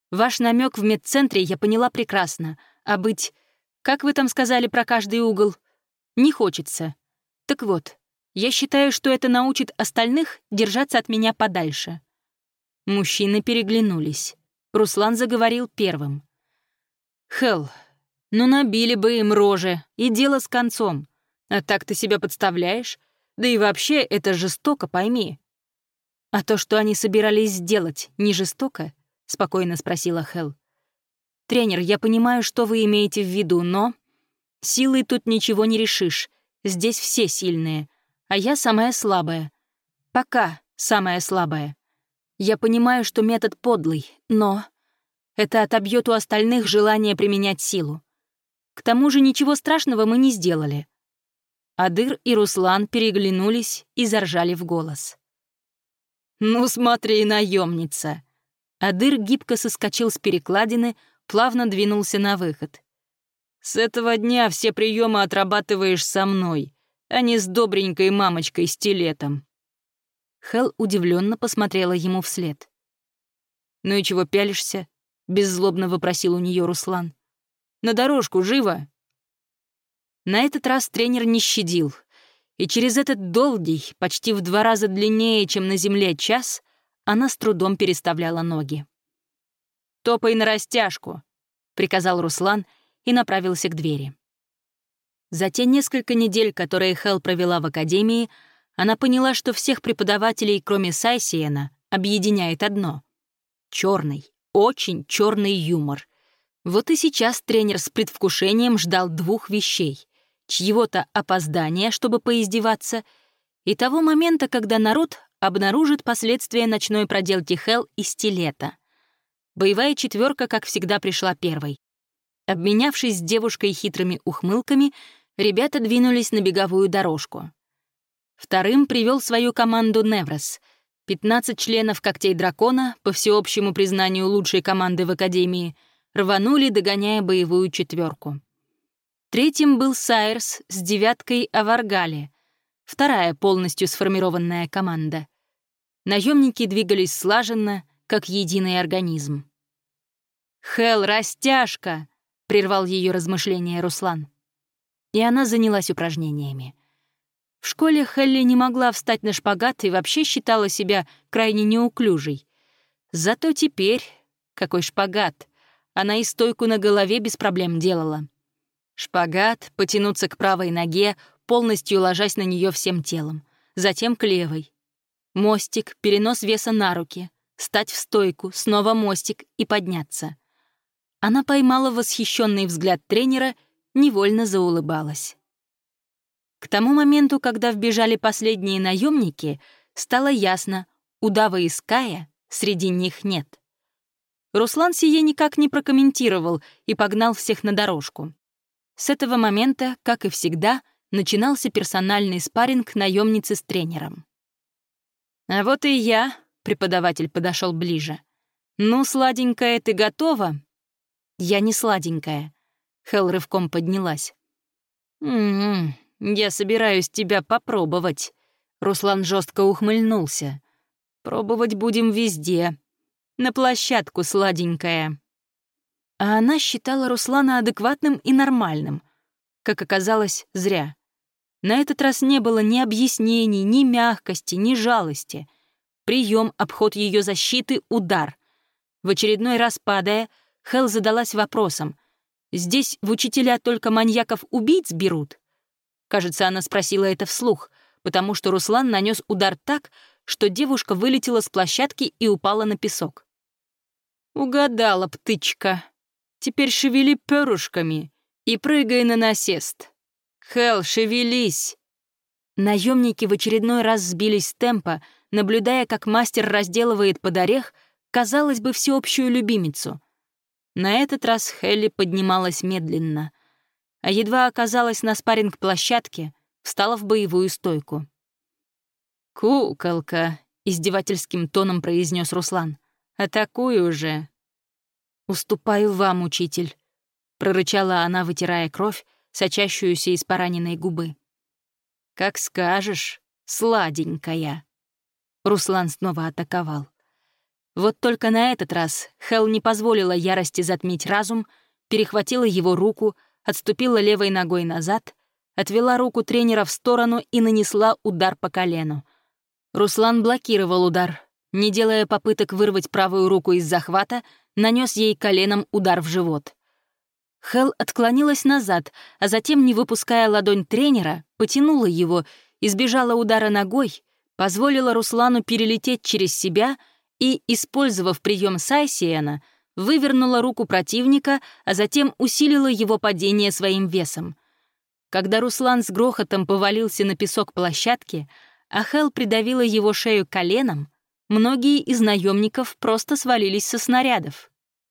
Ваш намек в медцентре я поняла прекрасно, а быть... Как вы там сказали про каждый угол? Не хочется. Так вот, я считаю, что это научит остальных держаться от меня подальше». Мужчины переглянулись. Руслан заговорил первым. «Хелл, ну набили бы им рожи, и дело с концом. А так ты себя подставляешь? Да и вообще это жестоко, пойми». «А то, что они собирались сделать, не жестоко?» — спокойно спросила Хелл. «Тренер, я понимаю, что вы имеете в виду, но... Силой тут ничего не решишь. Здесь все сильные, а я самая слабая. Пока самая слабая. Я понимаю, что метод подлый, но... Это отобьет у остальных желание применять силу. К тому же ничего страшного мы не сделали». Адыр и Руслан переглянулись и заржали в голос. «Ну смотри, наемница!» Адыр гибко соскочил с перекладины, плавно двинулся на выход. «С этого дня все приемы отрабатываешь со мной, а не с добренькой мамочкой-стилетом». Хелл удивленно посмотрела ему вслед. «Ну и чего пялишься?» — беззлобно вопросил у нее Руслан. «На дорожку, живо!» На этот раз тренер не щадил, и через этот долгий, почти в два раза длиннее, чем на земле, час она с трудом переставляла ноги. «Топай на растяжку», — приказал Руслан и направился к двери. За те несколько недель, которые Хелл провела в академии, она поняла, что всех преподавателей, кроме Сайсиена, объединяет одно — черный, очень черный юмор. Вот и сейчас тренер с предвкушением ждал двух вещей — чьего-то опоздания, чтобы поиздеваться, и того момента, когда народ обнаружит последствия ночной проделки Хелл и стилета. Боевая четверка, как всегда, пришла первой. Обменявшись с девушкой хитрыми ухмылками, ребята двинулись на беговую дорожку. Вторым привел свою команду Неврос. пятнадцать членов «Когтей дракона», по всеобщему признанию лучшей команды в Академии, рванули, догоняя боевую четверку. Третьим был Сайрс с девяткой Аваргали, вторая полностью сформированная команда. Наемники двигались слаженно, как единый организм. «Хелл, растяжка!» — прервал ее размышления Руслан. И она занялась упражнениями. В школе Хелли не могла встать на шпагат и вообще считала себя крайне неуклюжей. Зато теперь, какой шпагат, она и стойку на голове без проблем делала. Шпагат, потянуться к правой ноге, полностью ложась на нее всем телом, затем к левой. Мостик, перенос веса на руки, стать в стойку, снова мостик и подняться. Она поймала восхищенный взгляд тренера, невольно заулыбалась. К тому моменту, когда вбежали последние наемники, стало ясно, удава и Ская среди них нет. Руслан сие никак не прокомментировал и погнал всех на дорожку. С этого момента, как и всегда, начинался персональный спарринг наемницы с тренером. «А вот и я», — преподаватель подошел ближе. «Ну, сладенькая, ты готова?» «Я не сладенькая», — Хелл рывком поднялась. «М-м, я собираюсь тебя попробовать», — Руслан жестко ухмыльнулся. «Пробовать будем везде. На площадку, сладенькая». А она считала Руслана адекватным и нормальным. Как оказалось, зря. На этот раз не было ни объяснений, ни мягкости, ни жалости. Прием, обход ее защиты, удар. В очередной раз падая, Хелл задалась вопросом. «Здесь в учителя только маньяков-убийц берут?» Кажется, она спросила это вслух, потому что Руслан нанес удар так, что девушка вылетела с площадки и упала на песок. «Угадала, птичка. Теперь шевели перышками и прыгай на насест. Хелл, шевелись!» Наемники в очередной раз сбились с темпа, наблюдая, как мастер разделывает под орех, казалось бы, всеобщую любимицу. На этот раз Хелли поднималась медленно, а едва оказалась на спарринг-площадке, встала в боевую стойку. «Куколка», — издевательским тоном произнес Руслан, — «атакуй уже». «Уступаю вам, учитель», — прорычала она, вытирая кровь, сочащуюся из пораненной губы. «Как скажешь, сладенькая». Руслан снова атаковал. Вот только на этот раз Хелл не позволила ярости затмить разум, перехватила его руку, отступила левой ногой назад, отвела руку тренера в сторону и нанесла удар по колену. Руслан блокировал удар, не делая попыток вырвать правую руку из захвата, нанес ей коленом удар в живот. Хелл отклонилась назад, а затем, не выпуская ладонь тренера, потянула его, избежала удара ногой, позволила Руслану перелететь через себя и, использовав прием Сайсиена, вывернула руку противника, а затем усилила его падение своим весом. Когда Руслан с грохотом повалился на песок площадки, а Хелл придавила его шею коленом, многие из наемников просто свалились со снарядов.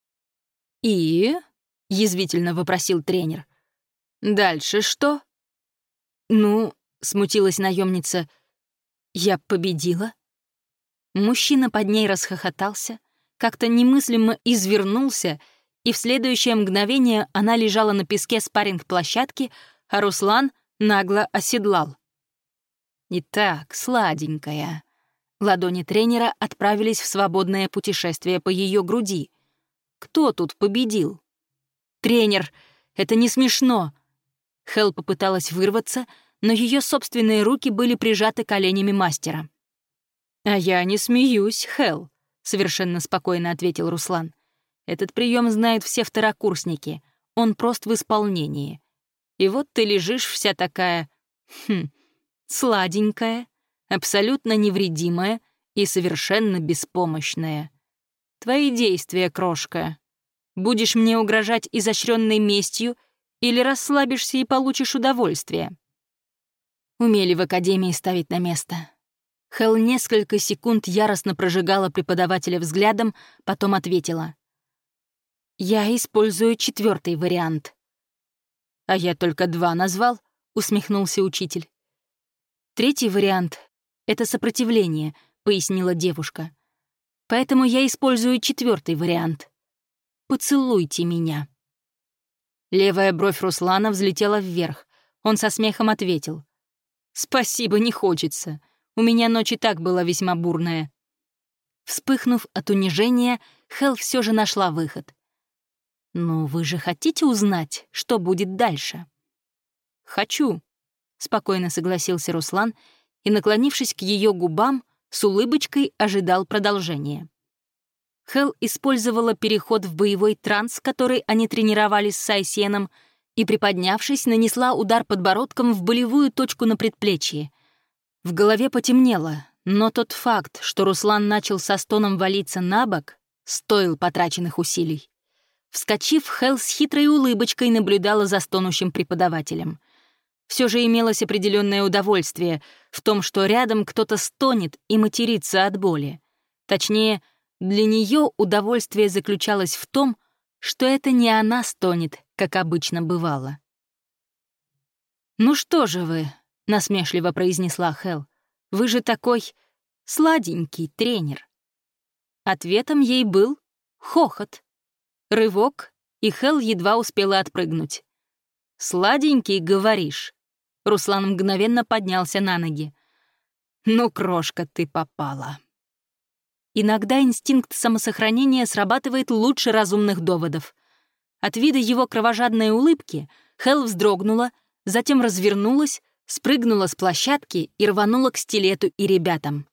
«И?» — язвительно вопросил тренер. «Дальше что?» «Ну», — смутилась наемница, — «я победила». Мужчина под ней расхохотался, как-то немыслимо извернулся, и в следующее мгновение она лежала на песке спарринг-площадки, а Руслан нагло оседлал. «Итак, сладенькая». Ладони тренера отправились в свободное путешествие по ее груди. «Кто тут победил?» «Тренер, это не смешно!» Хелл попыталась вырваться, но ее собственные руки были прижаты коленями мастера. «А я не смеюсь, Хелл», — совершенно спокойно ответил Руслан. «Этот прием знают все второкурсники, он прост в исполнении. И вот ты лежишь вся такая... Хм, сладенькая, абсолютно невредимая и совершенно беспомощная. Твои действия, крошка. Будешь мне угрожать изощренной местью или расслабишься и получишь удовольствие?» Умели в академии ставить на место. Хелл несколько секунд яростно прожигала преподавателя взглядом, потом ответила. «Я использую четвертый вариант». «А я только два назвал», — усмехнулся учитель. «Третий вариант — это сопротивление», — пояснила девушка. «Поэтому я использую четвертый вариант. Поцелуйте меня». Левая бровь Руслана взлетела вверх. Он со смехом ответил. «Спасибо, не хочется. У меня ночь и так была весьма бурная». Вспыхнув от унижения, Хелл все же нашла выход. «Ну, вы же хотите узнать, что будет дальше?» «Хочу», — спокойно согласился Руслан и, наклонившись к ее губам, с улыбочкой ожидал продолжения. Хелл использовала переход в боевой транс, который они тренировали с Сайсиеном, и, приподнявшись, нанесла удар подбородком в болевую точку на предплечье. В голове потемнело, но тот факт, что Руслан начал со стоном валиться на бок, стоил потраченных усилий. Вскочив, Хелл с хитрой улыбочкой наблюдала за стонущим преподавателем. Все же имелось определенное удовольствие в том, что рядом кто-то стонет и матерится от боли. Точнее, для нее удовольствие заключалось в том, что это не она стонет, как обычно бывало. «Ну что же вы», — насмешливо произнесла Хелл, — «вы же такой сладенький тренер». Ответом ей был хохот. Рывок, и Хелл едва успела отпрыгнуть. «Сладенький, говоришь?» Руслан мгновенно поднялся на ноги. «Ну, крошка, ты попала». Иногда инстинкт самосохранения срабатывает лучше разумных доводов. От вида его кровожадной улыбки Хелл вздрогнула, затем развернулась, спрыгнула с площадки и рванула к стилету и ребятам.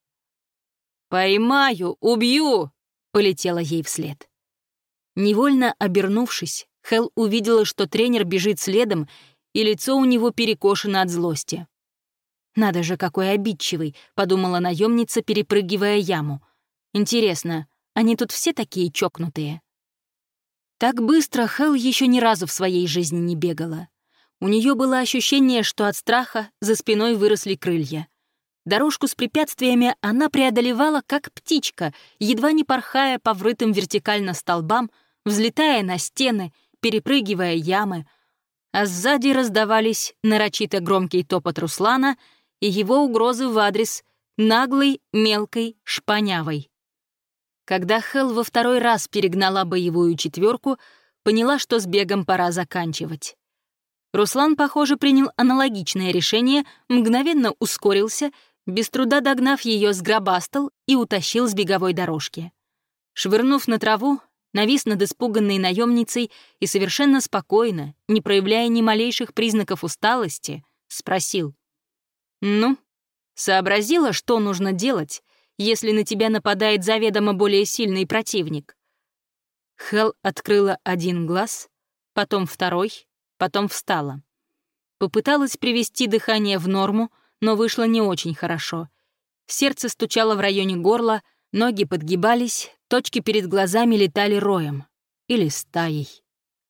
«Поймаю, убью!» — полетела ей вслед. Невольно обернувшись, Хелл увидела, что тренер бежит следом, и лицо у него перекошено от злости. «Надо же, какой обидчивый», — подумала наемница, перепрыгивая яму. «Интересно, они тут все такие чокнутые?» Так быстро Хелл еще ни разу в своей жизни не бегала. У нее было ощущение, что от страха за спиной выросли крылья. Дорожку с препятствиями она преодолевала, как птичка, едва не порхая по врытым вертикально столбам, взлетая на стены, перепрыгивая ямы, а сзади раздавались нарочито громкий топот Руслана и его угрозы в адрес наглой, мелкой, шпанявой. Когда Хелл во второй раз перегнала боевую четверку, поняла, что с бегом пора заканчивать. Руслан, похоже, принял аналогичное решение, мгновенно ускорился, без труда догнав ее, сгробастал и утащил с беговой дорожки. Швырнув на траву, навис над испуганной наемницей и совершенно спокойно, не проявляя ни малейших признаков усталости, спросил: «Ну, сообразила, что нужно делать, если на тебя нападает заведомо более сильный противник?» Хелл открыла один глаз, потом второй, потом встала. Попыталась привести дыхание в норму, но вышло не очень хорошо. Сердце стучало в районе горла, ноги подгибались, точки перед глазами летали роем. Или стаей.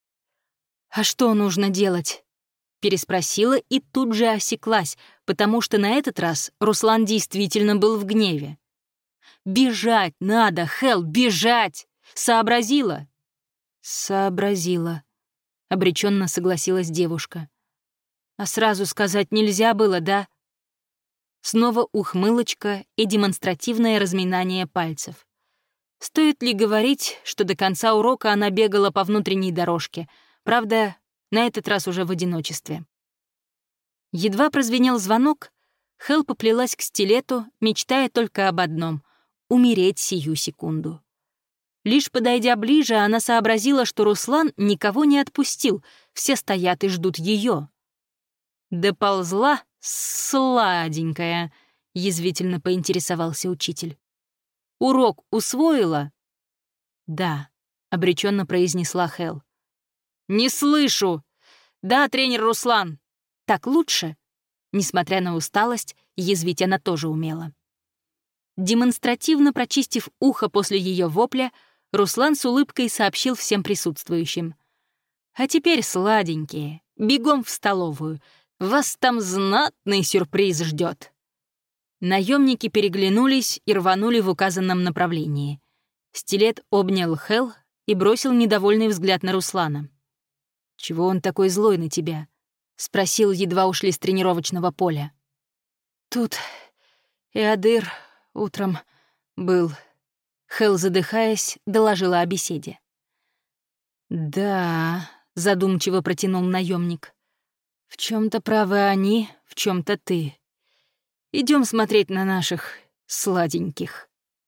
«А что нужно делать?» — переспросила и тут же осеклась, потому что на этот раз Руслан действительно был в гневе. «Бежать надо, Хелл, бежать! Сообразила?» «Сообразила», — обреченно согласилась девушка. «А сразу сказать нельзя было, да?» Снова ухмылочка и демонстративное разминание пальцев. Стоит ли говорить, что до конца урока она бегала по внутренней дорожке, правда, на этот раз уже в одиночестве. Едва прозвенел звонок, Хелл поплелась к стилету, мечтая только об одном — умереть сию секунду. Лишь подойдя ближе, она сообразила, что Руслан никого не отпустил, все стоят и ждут ее. «Доползла, сладенькая», — язвительно поинтересовался учитель. «Урок усвоила?» «Да», — обреченно произнесла Хелл. «Не слышу!» «Да, тренер Руслан!» «Так лучше?» Несмотря на усталость, язвить она тоже умела. Демонстративно прочистив ухо после ее вопля, Руслан с улыбкой сообщил всем присутствующим: «А теперь, сладенькие, бегом в столовую. Вас там знатный сюрприз ждет». Наемники переглянулись и рванули в указанном направлении. Стилет обнял Хелл и бросил недовольный взгляд на Руслана. «Чего он такой злой на тебя?» — спросил, едва ушли с тренировочного поля. «Тут Эодыр утром был», — Хелл, задыхаясь, доложила о беседе. «Да», — задумчиво протянул наемник. «В чем-то правы они, в чем-то ты. Идем смотреть на наших сладеньких».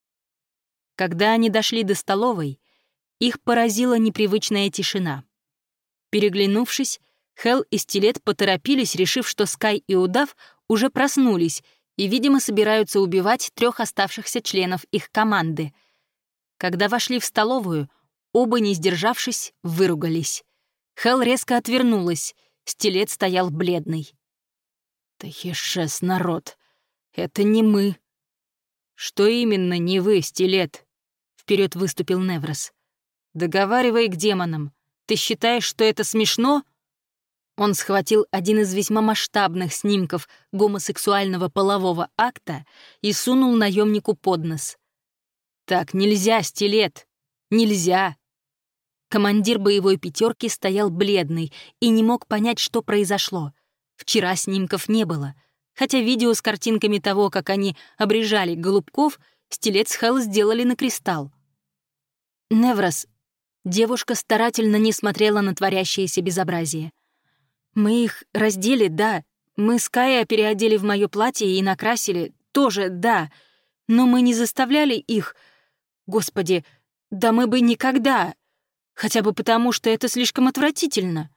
Когда они дошли до столовой, их поразила непривычная тишина. Переглянувшись, Хелл и Стилет поторопились, решив, что Скай и Удав уже проснулись и, видимо, собираются убивать трех оставшихся членов их команды. Когда вошли в столовую, оба, не сдержавшись, выругались. Хелл резко отвернулась, Стилет стоял бледный. «Тахишес, народ, это не мы». «Что именно не вы, Стилет?» — вперед выступил Неврос. «Договаривай к демонам. Ты считаешь, что это смешно?» Он схватил один из весьма масштабных снимков гомосексуального полового акта и сунул наемнику под нос. «Так нельзя, Стилет! Нельзя!» Командир боевой пятерки стоял бледный и не мог понять, что произошло. Вчера снимков не было, хотя видео с картинками того, как они обрежали голубков, Стилет с Хелл сделали на кристалл. «Неврос», девушка старательно не смотрела на творящееся безобразие. «Мы их раздели, да. Мы с Кая переодели в моё платье и накрасили, тоже, да. Но мы не заставляли их. Господи, да мы бы никогда. Хотя бы потому, что это слишком отвратительно».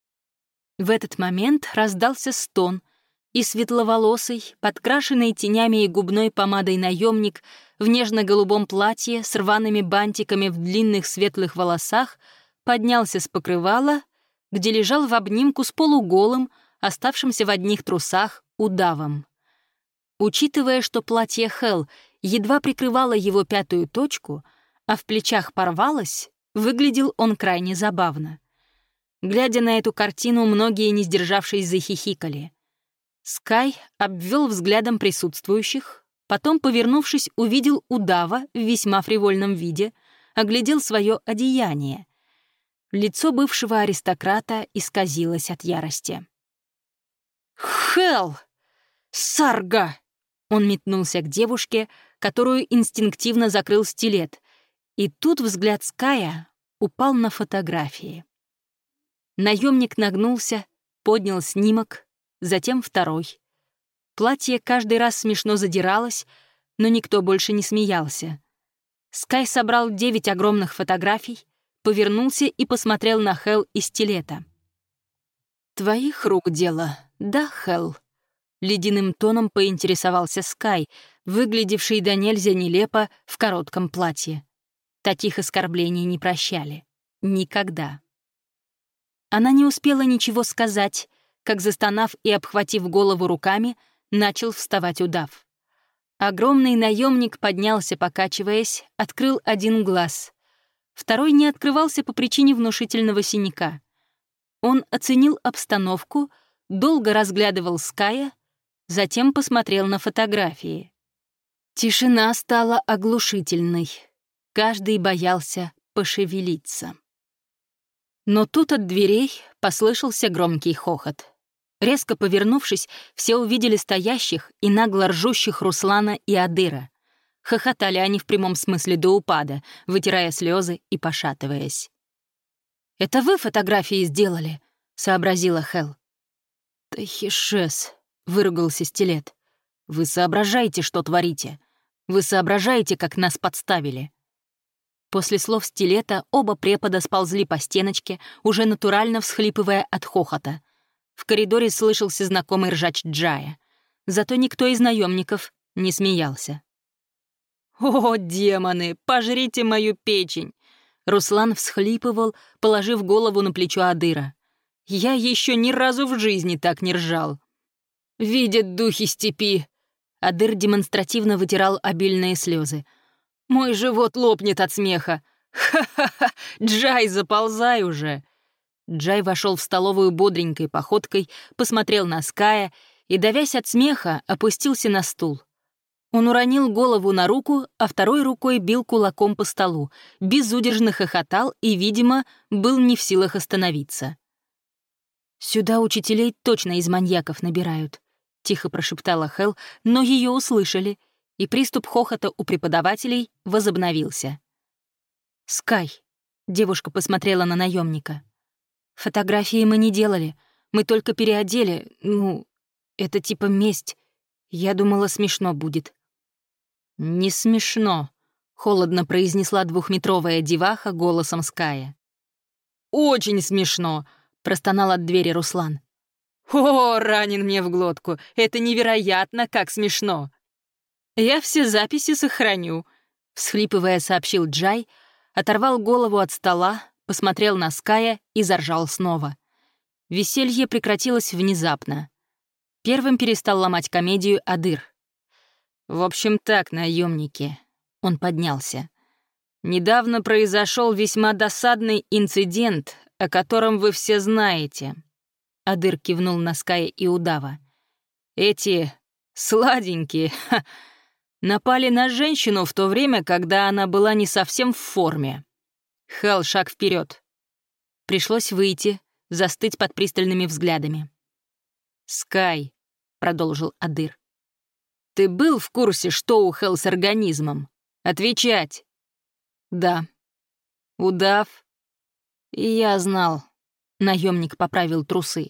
В этот момент раздался стон, и светловолосый, подкрашенный тенями и губной помадой наемник в нежно-голубом платье с рваными бантиками в длинных светлых волосах поднялся с покрывала, где лежал в обнимку с полуголым, оставшимся в одних трусах, удавом. Учитывая, что платье Хелл едва прикрывало его пятую точку, а в плечах порвалось, выглядел он крайне забавно. Глядя на эту картину, многие, не сдержавшись, захихикали. Скай обвел взглядом присутствующих, потом, повернувшись, увидел удава в весьма фривольном виде, оглядел свое одеяние. Лицо бывшего аристократа исказилось от ярости. «Хелл! Сарга!» Он метнулся к девушке, которую инстинктивно закрыл Стилет, и тут взгляд Ская упал на фотографии. Наемник нагнулся, поднял снимок, затем второй. Платье каждый раз смешно задиралось, но никто больше не смеялся. Скай собрал девять огромных фотографий, повернулся и посмотрел на Хелл из стилета. «Твоих рук дело, да, Хелл?» Ледяным тоном поинтересовался Скай, выглядевший до нельзя нелепо в коротком платье. Таких оскорблений не прощали. Никогда. Она не успела ничего сказать, как, застонав и обхватив голову руками, начал вставать удав. Огромный наемник поднялся, покачиваясь, открыл один глаз. Второй не открывался по причине внушительного синяка. Он оценил обстановку, долго разглядывал Ская, затем посмотрел на фотографии. Тишина стала оглушительной. Каждый боялся пошевелиться. Но тут от дверей послышался громкий хохот. Резко повернувшись, все увидели стоящих и нагло ржущих Руслана и Адыра. Хохотали они в прямом смысле до упада, вытирая слезы и пошатываясь. «Это вы фотографии сделали?» — сообразила Хелл. «Тахишес», — выругался Стилет. «Вы соображаете, что творите. Вы соображаете, как нас подставили». После слов Стилета оба препода сползли по стеночке, уже натурально всхлипывая от хохота. В коридоре слышался знакомый ржач Джая. Зато никто из наемников не смеялся. «О, демоны, пожрите мою печень!» Руслан всхлипывал, положив голову на плечо Адыра. «Я еще ни разу в жизни так не ржал». «Видят духи степи!» Адыр демонстративно вытирал обильные слезы. «Мой живот лопнет от смеха! Ха-ха-ха! Джай, заползай уже!» Джай вошел в столовую бодренькой походкой, посмотрел на Ская и, давясь от смеха, опустился на стул. Он уронил голову на руку, а второй рукой бил кулаком по столу, безудержно хохотал и, видимо, был не в силах остановиться. «Сюда учителей точно из маньяков набирают», — тихо прошептала Хелл, но ее услышали, и приступ хохота у преподавателей возобновился. «Скай», — девушка посмотрела на наемника, — «фотографии мы не делали, мы только переодели, ну, это типа месть. Я думала, смешно будет». «Не смешно», — холодно произнесла двухметровая деваха голосом Ская. «Очень смешно», — простонал от двери Руслан. «О, ранен мне в глотку, это невероятно, как смешно». «Я все записи сохраню», — всхлипывая сообщил Джай, оторвал голову от стола, посмотрел на Ская и заржал снова. Веселье прекратилось внезапно. Первым перестал ломать комедию Адыр. «В общем так, наемники», — он поднялся. «Недавно произошел весьма досадный инцидент, о котором вы все знаете». Адыр кивнул на Ская и Удава. «Эти сладенькие ха, напали на женщину в то время, когда она была не совсем в форме. Хелл, шаг вперед. Пришлось выйти, застыть под пристальными взглядами. «Скай», — продолжил Адыр, — «ты был в курсе, что у Хелл с организмом? Отвечать!» «Да». «Удав?» «И я знал». Наемник поправил трусы.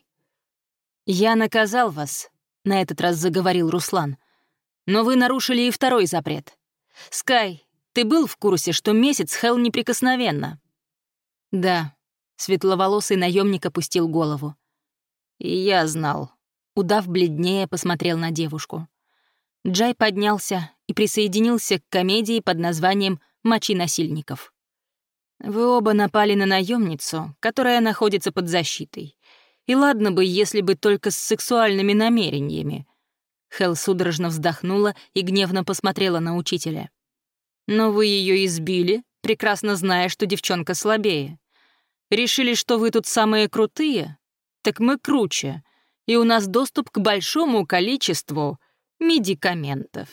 «Я наказал вас», — на этот раз заговорил Руслан. «Но вы нарушили и второй запрет. Скай, ты был в курсе, что месяц Хелл неприкосновенна?» «Да», — светловолосый наемник опустил голову. «И я знал». Удав бледнее посмотрел на девушку. Джай поднялся и присоединился к комедии под названием «Мочи насильников». «Вы оба напали на наемницу, которая находится под защитой. И ладно бы, если бы только с сексуальными намерениями». Хелл судорожно вздохнула и гневно посмотрела на учителя. «Но вы ее избили, прекрасно зная, что девчонка слабее. Решили, что вы тут самые крутые? Так мы круче, и у нас доступ к большому количеству медикаментов».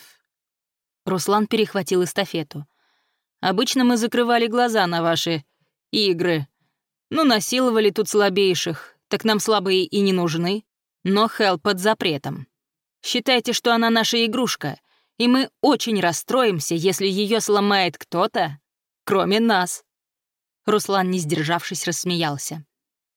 Руслан перехватил эстафету. «Обычно мы закрывали глаза на ваши игры. Ну, насиловали тут слабейших, так нам слабые и не нужны. Но Хелл под запретом. Считайте, что она наша игрушка, и мы очень расстроимся, если ее сломает кто-то, кроме нас». Руслан, не сдержавшись, рассмеялся.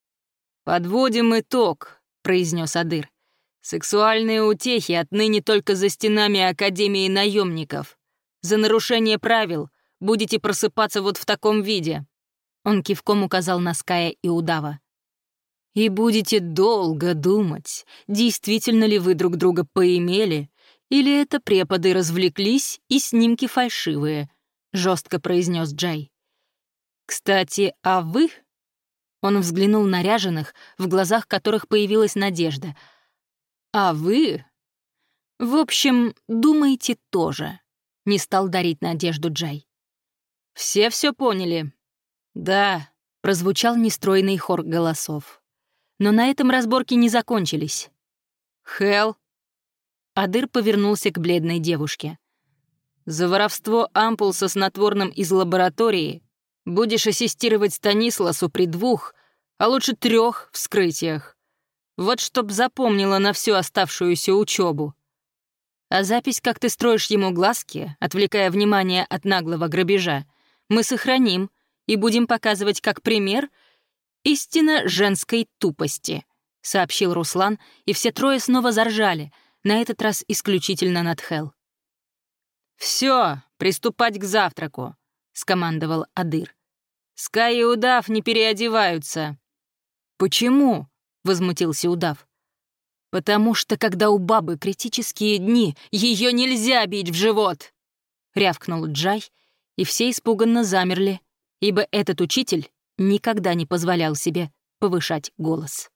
«Подводим итог», — произнес Адыр. «Сексуальные утехи отныне только за стенами Академии наемников. За нарушение правил будете просыпаться вот в таком виде». Он кивком указал на Ская и Удава. «И будете долго думать, действительно ли вы друг друга поимели, или это преподы развлеклись и снимки фальшивые», — жестко произнес Джай. «Кстати, а вы?» Он взглянул на ряженых, в глазах которых появилась надежда. «А вы?» «В общем, думаете тоже», — не стал дарить надежду Джай. «Все все поняли?» «Да», — прозвучал нестройный хор голосов. Но на этом разборки не закончились. «Хелл?» Адыр повернулся к бледной девушке. «За воровство ампул со снотворным из лаборатории будешь ассистировать Станисласу при двух, а лучше трех вскрытиях. Вот чтоб запомнила на всю оставшуюся учебу. А запись, как ты строишь ему глазки, отвлекая внимание от наглого грабежа, мы сохраним и будем показывать как пример истинно женской тупости», — сообщил Руслан, и все трое снова заржали, на этот раз исключительно над Хелл. «Все, приступать к завтраку», — скомандовал Адыр. «Скай и Удав не переодеваются». «Почему?» — возмутился Удав. «Потому что, когда у бабы критические дни, ее нельзя бить в живот!» — рявкнул Джай, и все испуганно замерли, ибо этот учитель никогда не позволял себе повышать голос.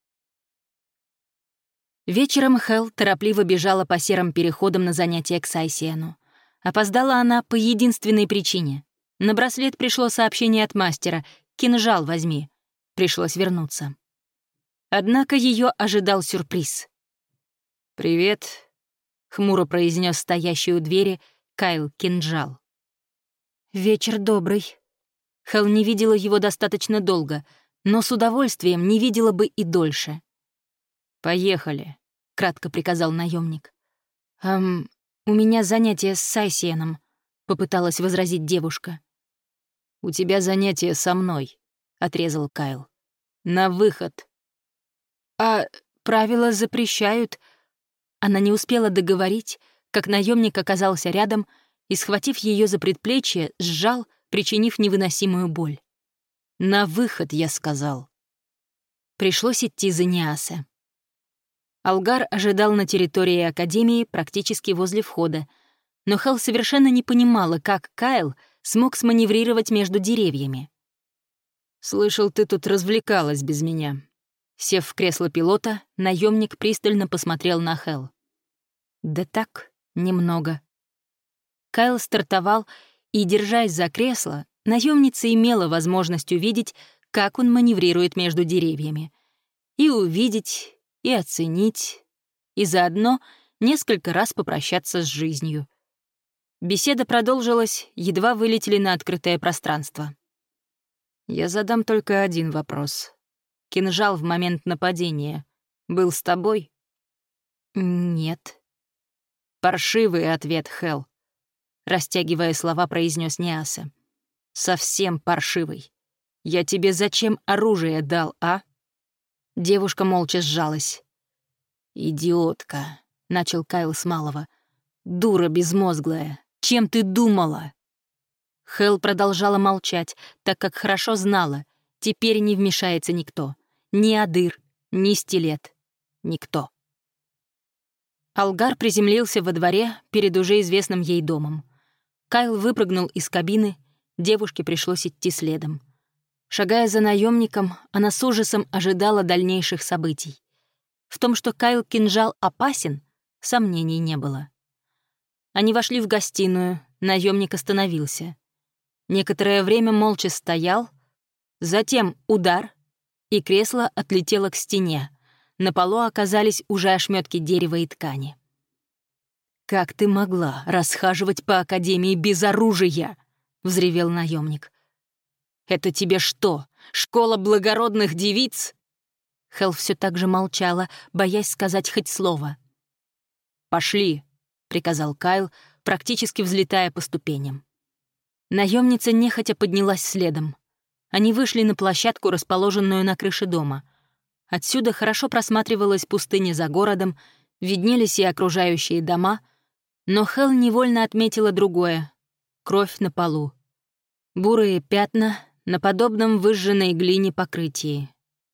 Вечером Хелл торопливо бежала по серым переходам на занятия к Сайсиену. Опоздала она по единственной причине. На браслет пришло сообщение от мастера «Кинжал возьми». Пришлось вернуться. Однако ее ожидал сюрприз. «Привет», — хмуро произнес стоящий у двери Кайл Кинжал. «Вечер добрый». Хелл не видела его достаточно долго, но с удовольствием не видела бы и дольше. «Поехали», — кратко приказал наемник. «Эм, у меня занятие с Сайсиеном», — попыталась возразить девушка. «У тебя занятие со мной», — отрезал Кайл. «На выход». «А правила запрещают...» Она не успела договорить, как наемник оказался рядом и, схватив ее за предплечье, сжал, причинив невыносимую боль. «На выход», — я сказал. Пришлось идти за Ниасе. Алгар ожидал на территории Академии практически возле входа, но Хелл совершенно не понимала, как Кайл смог сманеврировать между деревьями. «Слышал, ты тут развлекалась без меня». Сев в кресло пилота, наемник пристально посмотрел на Хелл. «Да так, немного». Кайл стартовал, и, держась за кресло, наемница имела возможность увидеть, как он маневрирует между деревьями. И увидеть, и оценить, и заодно несколько раз попрощаться с жизнью. Беседа продолжилась, едва вылетели на открытое пространство. «Я задам только один вопрос. Кинжал в момент нападения был с тобой?» «Нет». «Паршивый ответ, Хелл», — растягивая слова, произнес Ниасе. «Совсем паршивый. Я тебе зачем оружие дал, а?» Девушка молча сжалась. «Идиотка», — начал Кайл с малого. «Дура безмозглая. Чем ты думала?» Хелл продолжала молчать, так как хорошо знала, теперь не вмешается никто. Ни Адыр, ни Стилет. Никто. Алгар приземлился во дворе перед уже известным ей домом. Кайл выпрыгнул из кабины, девушке пришлось идти следом. Шагая за наемником, она с ужасом ожидала дальнейших событий. В том, что Кайл Кинжал опасен, сомнений не было. Они вошли в гостиную, наемник остановился. Некоторое время молча стоял, затем удар, и кресло отлетело к стене. На полу оказались уже ошметки дерева и ткани. «Как ты могла расхаживать по Академии без оружия?» — взревел наемник. «Это тебе что, школа благородных девиц?» Хелл все так же молчала, боясь сказать хоть слово. «Пошли», — приказал Кайл, практически взлетая по ступеням. Наемница нехотя поднялась следом. Они вышли на площадку, расположенную на крыше дома. Отсюда хорошо просматривалась пустыня за городом, виднелись и окружающие дома, но Хелл невольно отметила другое — кровь на полу. Бурые пятна на подобном выжженной глине покрытии.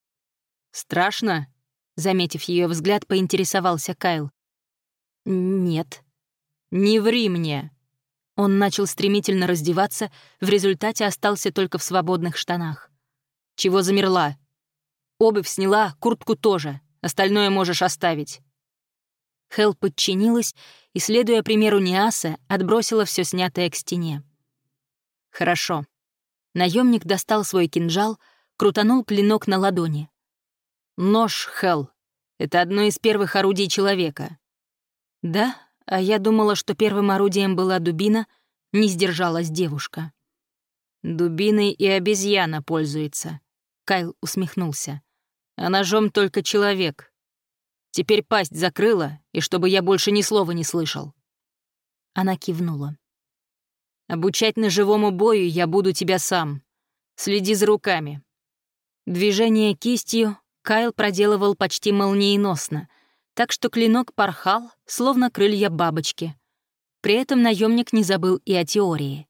«Страшно?» — заметив ее взгляд, поинтересовался Кайл. «Нет». «Не ври мне!» Он начал стремительно раздеваться, в результате остался только в свободных штанах. «Чего замерла? Обувь сняла, куртку тоже. Остальное можешь оставить». Хелл подчинилась и, следуя примеру Ниаса, отбросила все снятое к стене. «Хорошо». Наемник достал свой кинжал, крутанул клинок на ладони. «Нож, Хелл, это одно из первых орудий человека». «Да? А я думала, что первым орудием была дубина», — не сдержалась девушка. «Дубиной и обезьяна пользуется», — Кайл усмехнулся. «А ножом только человек. Теперь пасть закрыла, и чтобы я больше ни слова не слышал». Она кивнула. «Обучать ножевому бою я буду тебя сам. Следи за руками». Движение кистью Кайл проделывал почти молниеносно, так что клинок порхал, словно крылья бабочки. При этом наемник не забыл и о теории.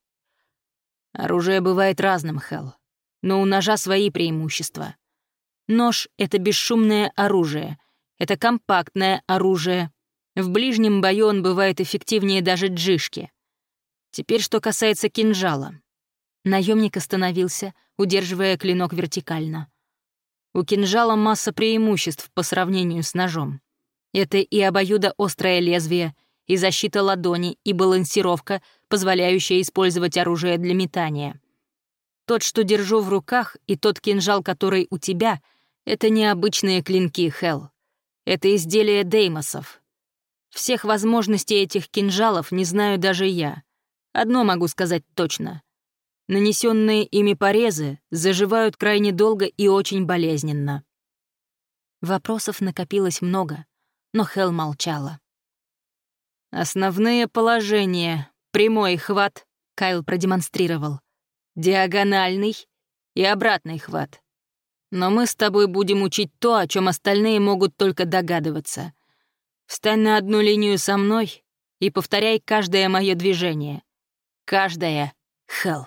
«Оружие бывает разным, Хелл, но у ножа свои преимущества. Нож — это бесшумное оружие, это компактное оружие. В ближнем бою он бывает эффективнее даже джишки. Теперь что касается кинжала». Наемник остановился, удерживая клинок вертикально. У кинжала масса преимуществ по сравнению с ножом. Это и обоюдоострое лезвие, и защита ладони, и балансировка, позволяющая использовать оружие для метания. Тот, что держу в руках, и тот кинжал, который у тебя, — это необычные клинки, Хелл. Это изделия деймосов. Всех возможностей этих кинжалов не знаю даже я. Одно могу сказать точно. Нанесенные ими порезы заживают крайне долго и очень болезненно. Вопросов накопилось много, но Хелл молчала. «Основные положения. Прямой хват», — Кайл продемонстрировал. «Диагональный и обратный хват. Но мы с тобой будем учить то, о чем остальные могут только догадываться. Встань на одну линию со мной и повторяй каждое мое движение. Каждое, Хелл».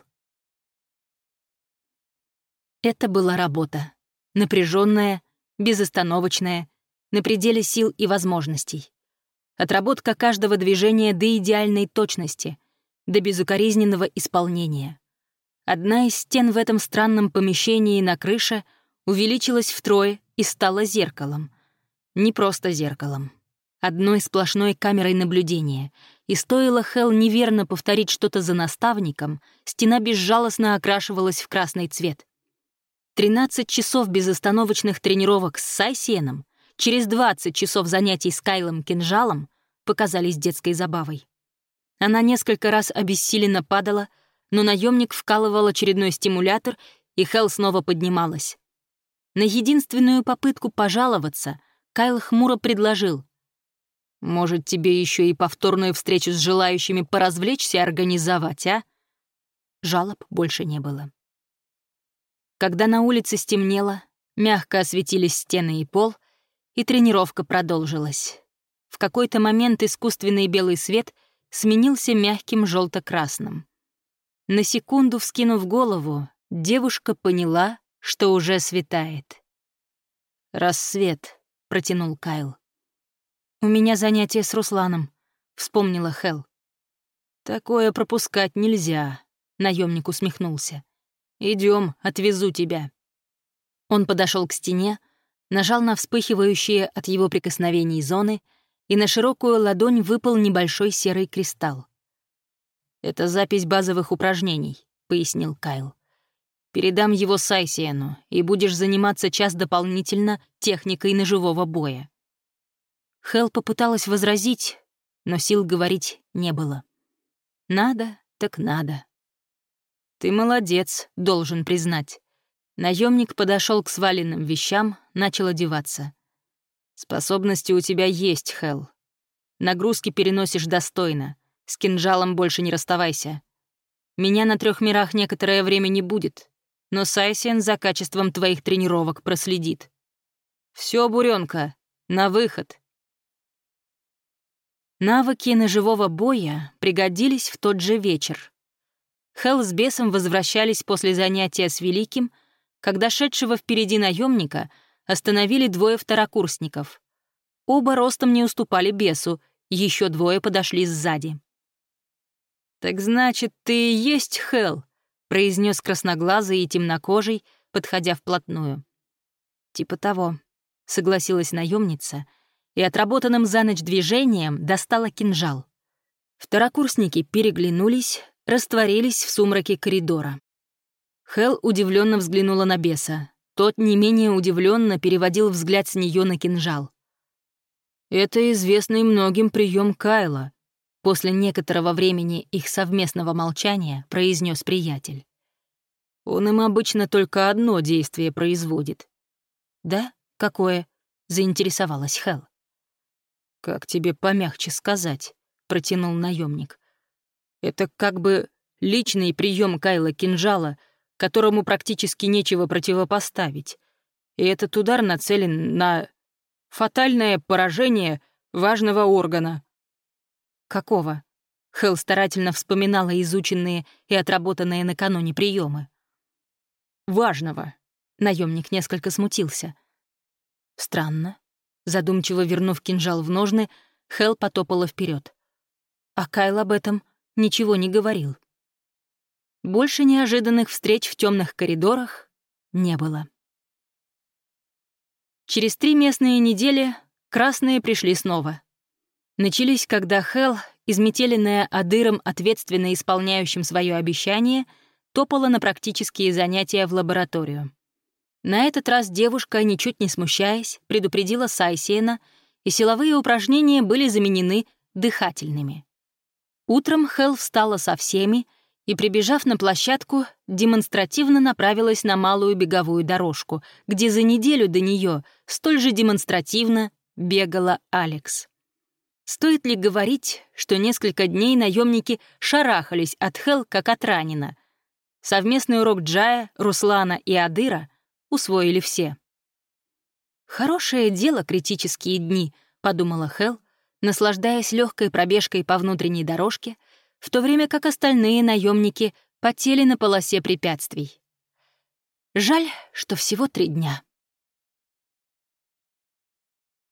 Это была работа. Напряженная, безостановочная, на пределе сил и возможностей. Отработка каждого движения до идеальной точности, до безукоризненного исполнения. Одна из стен в этом странном помещении на крыше увеличилась втрое и стала зеркалом. Не просто зеркалом. Одной сплошной камерой наблюдения. И стоило Хелл неверно повторить что-то за наставником, стена безжалостно окрашивалась в красный цвет. тринадцать часов безостановочных тренировок с Сайсиеном, через двадцать часов занятий с Кайлом кинжалом показались детской забавой. Она несколько раз обессиленно падала, но наемник вкалывал очередной стимулятор, и Хелл снова поднималась. На единственную попытку пожаловаться Кайл хмуро предложил: «Может, тебе еще и повторную встречу с желающими поразвлечься организовать, а?» Жалоб больше не было. Когда на улице стемнело, мягко осветились стены и пол, и тренировка продолжилась. В какой-то момент искусственный белый свет сменился мягким желто-красным. На секунду, вскинув голову, девушка поняла, что уже светает. «Рассвет», — протянул Кайл. «У меня занятие с Русланом», — вспомнила Хелл. «Такое пропускать нельзя», — наемник усмехнулся. «Идем, отвезу тебя». Он подошел к стене, нажал на вспыхивающие от его прикосновений зоны, и на широкую ладонь выпал небольшой серый кристалл. «Это запись базовых упражнений», — пояснил Кайл. «Передам его Сайсиену, и будешь заниматься час дополнительно техникой ножевого боя». Хелл попыталась возразить, но сил говорить не было. «Надо, так надо». «Ты молодец, должен признать». Наемник подошел к сваленным вещам, начал одеваться. «Способности у тебя есть, Хелл. Нагрузки переносишь достойно. С кинжалом больше не расставайся. Меня на трех мирах некоторое время не будет, но Сайсиен за качеством твоих тренировок проследит. Все, буренка, на выход». Навыки ножевого боя пригодились в тот же вечер. Хелл с бесом возвращались после занятия с Великим, когда шедшего впереди наемника остановили двое второкурсников. Оба ростом не уступали бесу, еще двое подошли сзади. «Так значит, ты и есть Хелл», — произнес красноглазый и темнокожий, подходя вплотную. «Типа того», — согласилась наемница, и отработанным за ночь движением достала кинжал. Второкурсники переглянулись, растворились в сумраке коридора. Хелл удивленно взглянула на беса. Тот не менее удивленно переводил взгляд с нее на кинжал. «Это известный многим прием Кайла», — после некоторого времени их совместного молчания произнес приятель. «Он им обычно только одно действие производит». «Да? Какое?» — заинтересовалась Хелл. «Как тебе помягче сказать?» — протянул наемник. «Это как бы личный прием Кайла кинжала, которому практически нечего противопоставить. И этот удар нацелен на фатальное поражение важного органа». «Какого?» — Хелл старательно вспоминала изученные и отработанные накануне приемы. «Важного», — наемник несколько смутился. «Странно». Задумчиво вернув кинжал в ножны, Хелл потопала вперед. А Кайл об этом ничего не говорил. Больше неожиданных встреч в темных коридорах не было. Через три местные недели красные пришли снова. Начались, когда Хелл, изметеленная Адыром, ответственно исполняющим свое обещание, топала на практические занятия в лабораторию. На этот раз девушка, ничуть не смущаясь, предупредила Сайсиена, и силовые упражнения были заменены дыхательными. Утром Хелл встала со всеми и, прибежав на площадку, демонстративно направилась на малую беговую дорожку, где за неделю до нее столь же демонстративно бегала Алекс. Стоит ли говорить, что несколько дней наемники шарахались от Хелл как от ранена? Совместный урок Джая, Руслана и Адыра усвоили все. «Хорошее дело критические дни», — подумала Хелл, наслаждаясь легкой пробежкой по внутренней дорожке, в то время как остальные наемники потели на полосе препятствий. Жаль, что всего три дня.